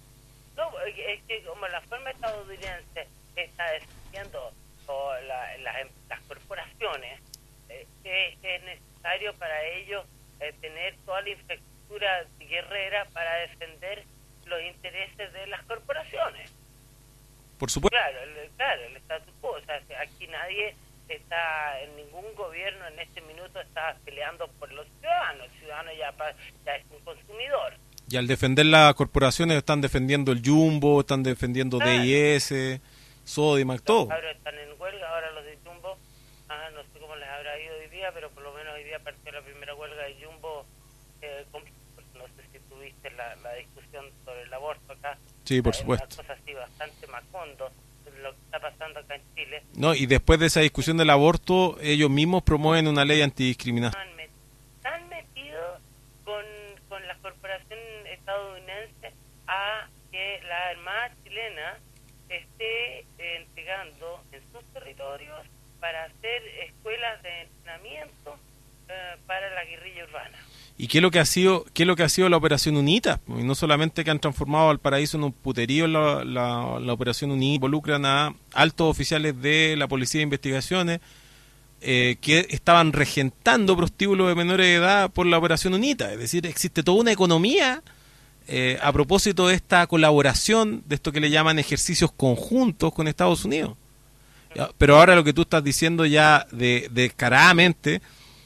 No, es que como la forma estadounidense está defendiendo o la- la- las corporaciones, eh, es, es necesario para ellos eh, tener toda la infraestructura guerrera para defender los intereses de las corporaciones. Por supuesto. Claro, el, claro, el statu quo, o sea, aquí nadie está, en ningún gobierno en este minuto está peleando por los ciudadanos, el ciudadano ya, pa- ya es un consumidor. Y al defender las corporaciones están defendiendo el Jumbo, están defendiendo Claro. D I S, Sodimac, todo. Ahora están en huelga, ahora los de Jumbo, ah, no sé cómo les habrá ido hoy día, pero por lo menos hoy día partió la primera huelga de Jumbo. Eh, con- no sé si tuviste la, la discusión sobre el aborto acá. Sí, por Es supuesto. una cosa así bastante macondo lo que está pasando acá en Chile. No, y después de esa discusión del aborto, ellos mismos promueven una ley antidiscriminación. Están met- están metidos con, con la corporación estadounidense a que la Armada chilena esté eh, entregando en sus territorios para hacer escuelas de entrenamiento eh, para la guerrilla urbana. ¿Y qué es lo que ha sido, qué es lo que ha sido la Operación UNITA? Y no solamente que han transformado al paraíso en un puterío, la, la, la Operación UNITA involucran a altos oficiales de la Policía de Investigaciones eh, que estaban regentando prostíbulos de menores de edad por la Operación UNITA. Es decir, existe toda una economía eh, a propósito de esta colaboración, de esto que le llaman ejercicios conjuntos con Estados Unidos. Ya, pero ahora lo que tú estás diciendo ya de, descaradamente,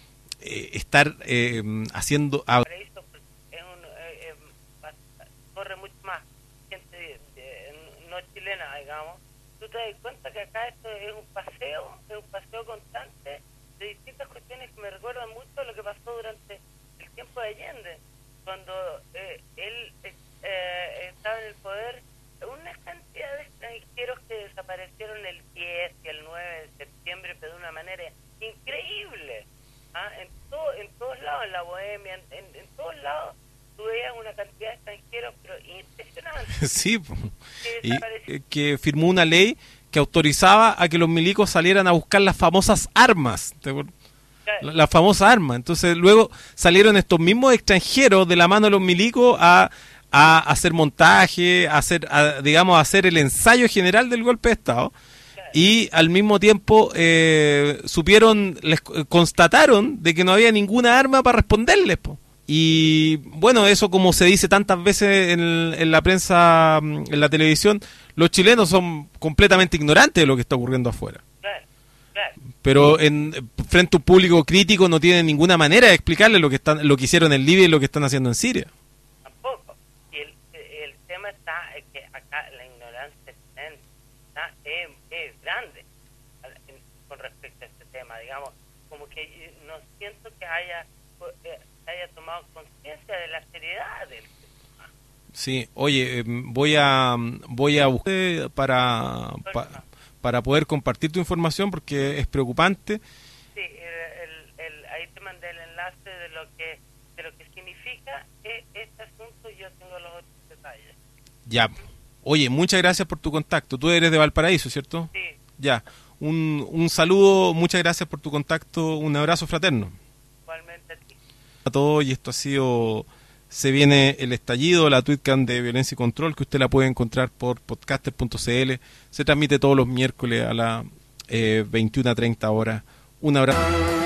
eh, estar eh, haciendo... a- Para eso pues, es un, eh, eh, bast- corre mucho más gente de- de- no chilena, digamos. Tú te das cuenta que acá esto es un paseo, es un paseo constante de distintas cuestiones que me recuerdan mucho a lo que pasó durante el tiempo de Allende, cuando eh, él eh, eh, estaba en el poder. Una cantidad de extranjeros que desaparecieron el diez y el nueve de septiembre, pero de una manera increíble. ¿Ah? En, todo, en todos lados, en la Bohemia, en, en, en todos lados, tú veías una cantidad de extranjeros, pero impresionante. sí, po. Que y desapareció. eh, que firmó una ley que autorizaba a que los milicos salieran a buscar las famosas armas. ¿Te acuerdas? La, la famosa arma. Entonces luego salieron estos mismos extranjeros de la mano de los milicos a, a hacer montaje, a hacer, a, digamos, a hacer el ensayo general del golpe de Estado. Y al mismo tiempo eh, supieron, les eh, constataron de que no había ninguna arma para responderles, po. Y bueno, eso como se dice tantas veces en, en la prensa, en la televisión, los chilenos son completamente ignorantes de lo que está ocurriendo afuera. Claro, claro. Pero en frente a un público crítico no tienen ninguna manera de explicarle lo que están, lo que hicieron en Libia y lo que están haciendo en Siria. Tampoco. Y el, el tema está en que acá la ignorancia está, es, es grande con respecto a este tema, digamos. como que no siento que haya, eh, haya tomado conciencia de la seriedad del tema. Sí, oye, eh, voy a voy a buscar para, pa- para poder compartir tu información porque es preocupante. Sí, el, el, el- ahí te mandé el enlace de lo que de lo que significa e- este asunto y yo tengo los otros detalles. Ya. Oye, muchas gracias por tu contacto. Tú eres de Valparaíso, ¿cierto? Sí, Ya. Un, un saludo, muchas gracias por tu contacto, un abrazo fraterno igualmente a ti. a todos. Y esto ha sido, se viene el estallido, la tweetcam de Violencia y Control, que usted la puede encontrar por podcaster punto c l. Se transmite todos los miércoles a las eh, veintiuna treinta horas. Un abrazo.